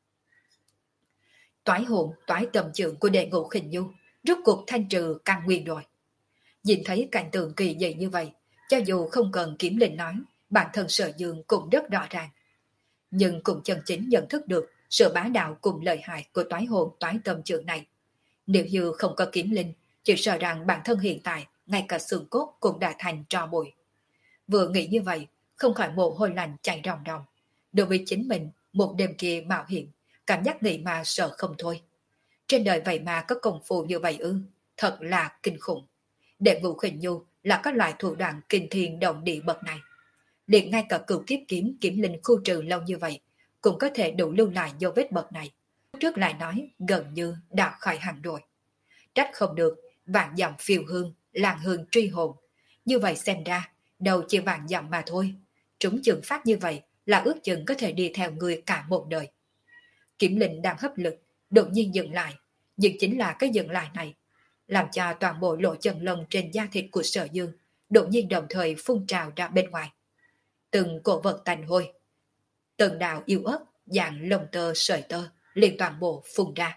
Toái hồn, toái tâm trưởng của đệ ngũ khinh nhu, rốt cuộc thanh trừ căn nguyên rồi. Nhìn thấy cảnh tượng kỳ dị như vậy, cho dù không cần Kiếm Linh nói, bản thân Sở Dương cũng rất rõ ràng. Nhưng cũng chân chính nhận thức được sự bá đạo cùng lợi hại của toái hồn toái tâm trưởng này. Nếu như không có Kiếm Linh, chỉ sợ rằng bản thân hiện tại, ngay cả xương cốt cũng đã thành tro bụi. Vừa nghĩ như vậy, không khỏi mồ hôi lạnh chảy ròng ròng. Đối với chính mình, một đêm kia mạo hiểm, cảm giác nghĩ mà sợ không thôi. Trên đời vậy mà có công phu như vậy ư? Thật là kinh khủng. Đệ Vũ Khuynh Nhu là các loại thủ đoạn kinh thiên động địa bậc này. Liền ngay cả cửu kiếp kiếm kiểm linh khu trừ lâu như vậy, cũng có thể đủ lưu lại dấu vết bậc này. Trước lại nói gần như đã khỏi hẳn rồi. Trách không được, vạn dặm phiêu hương, làng hương truy hồn. Như vậy xem ra, đầu chỉ vạn dặm mà thôi. Trúng trường phát như vậy là ước chừng có thể đi theo người cả một đời. Kiểm linh đang hấp lực, đột nhiên dừng lại. Nhưng chính là cái dừng lại này, làm cho toàn bộ lỗ chân lông trên da thịt của Sở Dương đột nhiên đồng thời phun trào ra bên ngoài. Từng cổ vật tành hôi, từng đạo yêu ớt, dạng lông tơ sợi tơ, liền toàn bộ phun ra.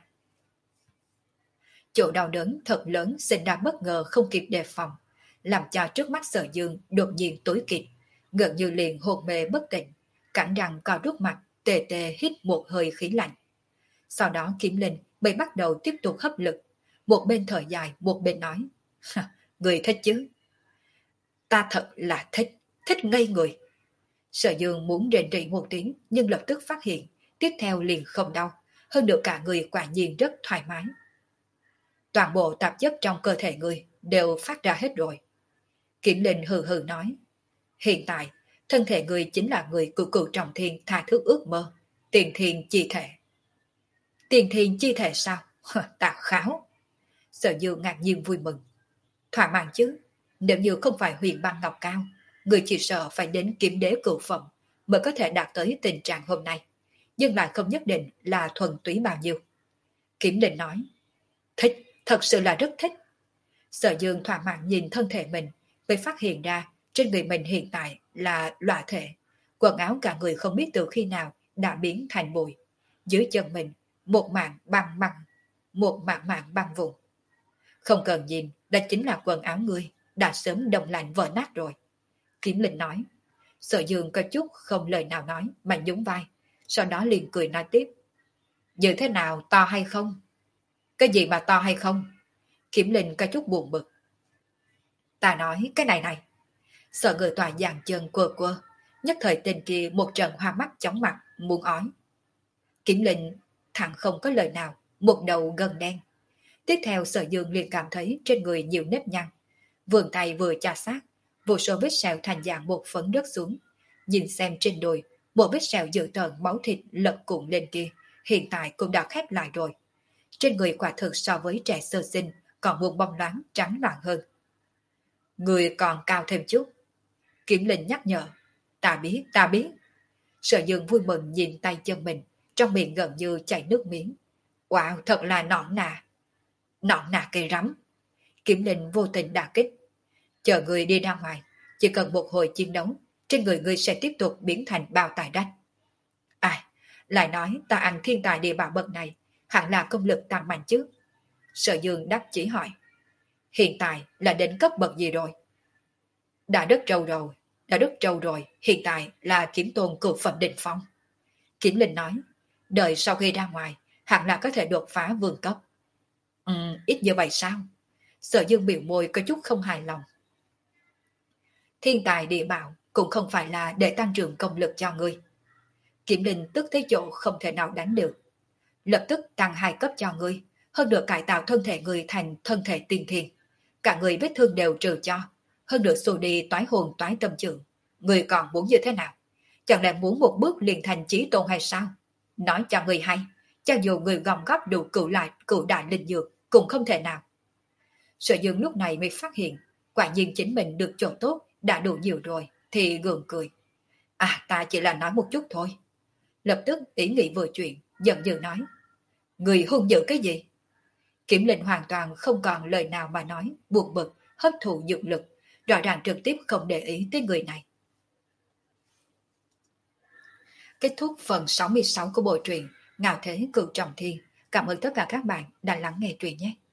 Chỗ đau đớn thật lớn sinh ra bất ngờ không kịp đề phòng, làm cho trước mắt Sở Dương đột nhiên tối kịt, gần như liền hồn mê bất tỉnh, cắn răng co rút mặt, tê tê hít một hơi khí lạnh. Sau đó Kiếm Linh mới bắt đầu tiếp tục hấp lực, một bên thở dài một bên nói: người thích chứ? Ta thật là thích, thích ngây người. Sở Dương muốn rền rỉ một tiếng nhưng lập tức phát hiện, tiếp theo liền không đau, hơn nữa cả người quả nhiên rất thoải mái. Toàn bộ tạp chất trong cơ thể người đều phát ra hết rồi. Kiểm Linh hừ hừ nói: hiện tại, thân thể người chính là người của cựu trọng thiên tha thức ước mơ, tiền thiên chi thể. Tiền thiên chi thể sao? Ta kháo. Sở Dương ngạc nhiên vui mừng. Thỏa mãn chứ, nếu như không phải huyền băng ngọc cao, người chỉ sợ phải đến kiếm đế cửu phẩm mới có thể đạt tới tình trạng hôm nay, nhưng lại không nhất định là thuần túy bao nhiêu. Kiếm Linh nói: thích, thật sự là rất thích. Sở Dương thỏa mãn nhìn thân thể mình, mới phát hiện ra trên người mình hiện tại là lõa thể, quần áo cả người không biết từ khi nào đã biến thành bụi. Dưới chân mình một mảng băng băng, một mảng mảng băng vùng. Không cần nhìn, đó chính là quần áo ngươi đã sớm đông lạnh vỡ nát rồi. Kiếm Linh nói. Sở Dương có chút không lời nào nói mà nhún vai, sau đó liền cười nói tiếp: như thế nào, to hay không? Cái gì mà to hay không? Kiếm Linh có chút buồn bực. Ta nói cái này này. Sợ người tòa dàn chân quơ quơ, nhất thời tên kia một trận hoa mắt chóng mặt, muốn ói. Kiếm Linh thẳng không có lời nào, một đầu gần đen. Tiếp theo Sở Dương liền cảm thấy trên người nhiều nếp nhăn, vườn tay vừa chà sát, vô số vết sẹo thành dạng bột phấn rớt xuống. Nhìn xem trên đùi, một vết sẹo dữ tợn máu thịt lật cuộn lên kia, hiện tại cũng đã khép lại rồi. Trên người quả thực so với trẻ sơ sinh còn buông bong loáng trắng loạn hơn. Người còn cao thêm chút. Kiểm Linh nhắc nhở. Ta biết, ta biết. Sở Dương vui mừng nhìn tay chân mình, trong miệng gần như chảy nước miếng. Wow, thật là nõn nà. Nõn nà cây rắm. Kiểm Linh vô tình đả kích. Chờ người đi ra ngoài, chỉ cần một hồi chiến đấu, trên người người sẽ tiếp tục biến thành bao tài đách. Ai, lại nói ta ăn thiên tài địa bảo bậc này, hẳn là công lực tăng mạnh chứ. Sở Dương đáp chỉ hỏi. Hiện tại là đến cấp bậc gì rồi? Đã rất trâu rồi, đã rất trâu rồi, hiện tại là kiếm tôn cửu phẩm đỉnh phong. Kiếm Linh nói, đợi sau khi ra ngoài, hẳn là có thể đột phá vương cấp. Ừ, ít như vậy sao? Sở Dương biểu môi có chút không hài lòng. Thiên tài địa bảo cũng không phải là để tăng trưởng công lực cho ngươi. Kiếm Linh tức thấy chỗ không thể nào đánh được. Lập tức tăng hai cấp cho ngươi, hơn được cải tạo thân thể ngươi thành thân thể tiên thiên. Cả người vết thương đều trừ cho, hơn được xù đi toái hồn toái tâm trưởng. Ngươi còn muốn như thế nào? Chẳng lẽ muốn một bước liền thành chí tôn hay sao? Nói cho ngươi hay, cho dù người gom góp đủ cựu lại cựu đại linh dược cũng không thể nào. Sở Dương lúc này mới phát hiện, quả nhiên chính mình được chỗ tốt đã đủ nhiều rồi, thì gượng cười. À, ta chỉ là nói một chút thôi. Lập tức ý nghĩ vừa chuyện, giận dữ nói. Người hung dữ cái gì? Kiểm Linh hoàn toàn không còn lời nào mà nói, buồn bực, hấp thụ dược lực, rõ ràng trực tiếp không để ý tới người này. Kết thúc phần sáu mươi sáu của bộ truyện Ngạo Thế Cửu Trọng Thiên. Cảm ơn tất cả các bạn đã lắng nghe truyện nhé.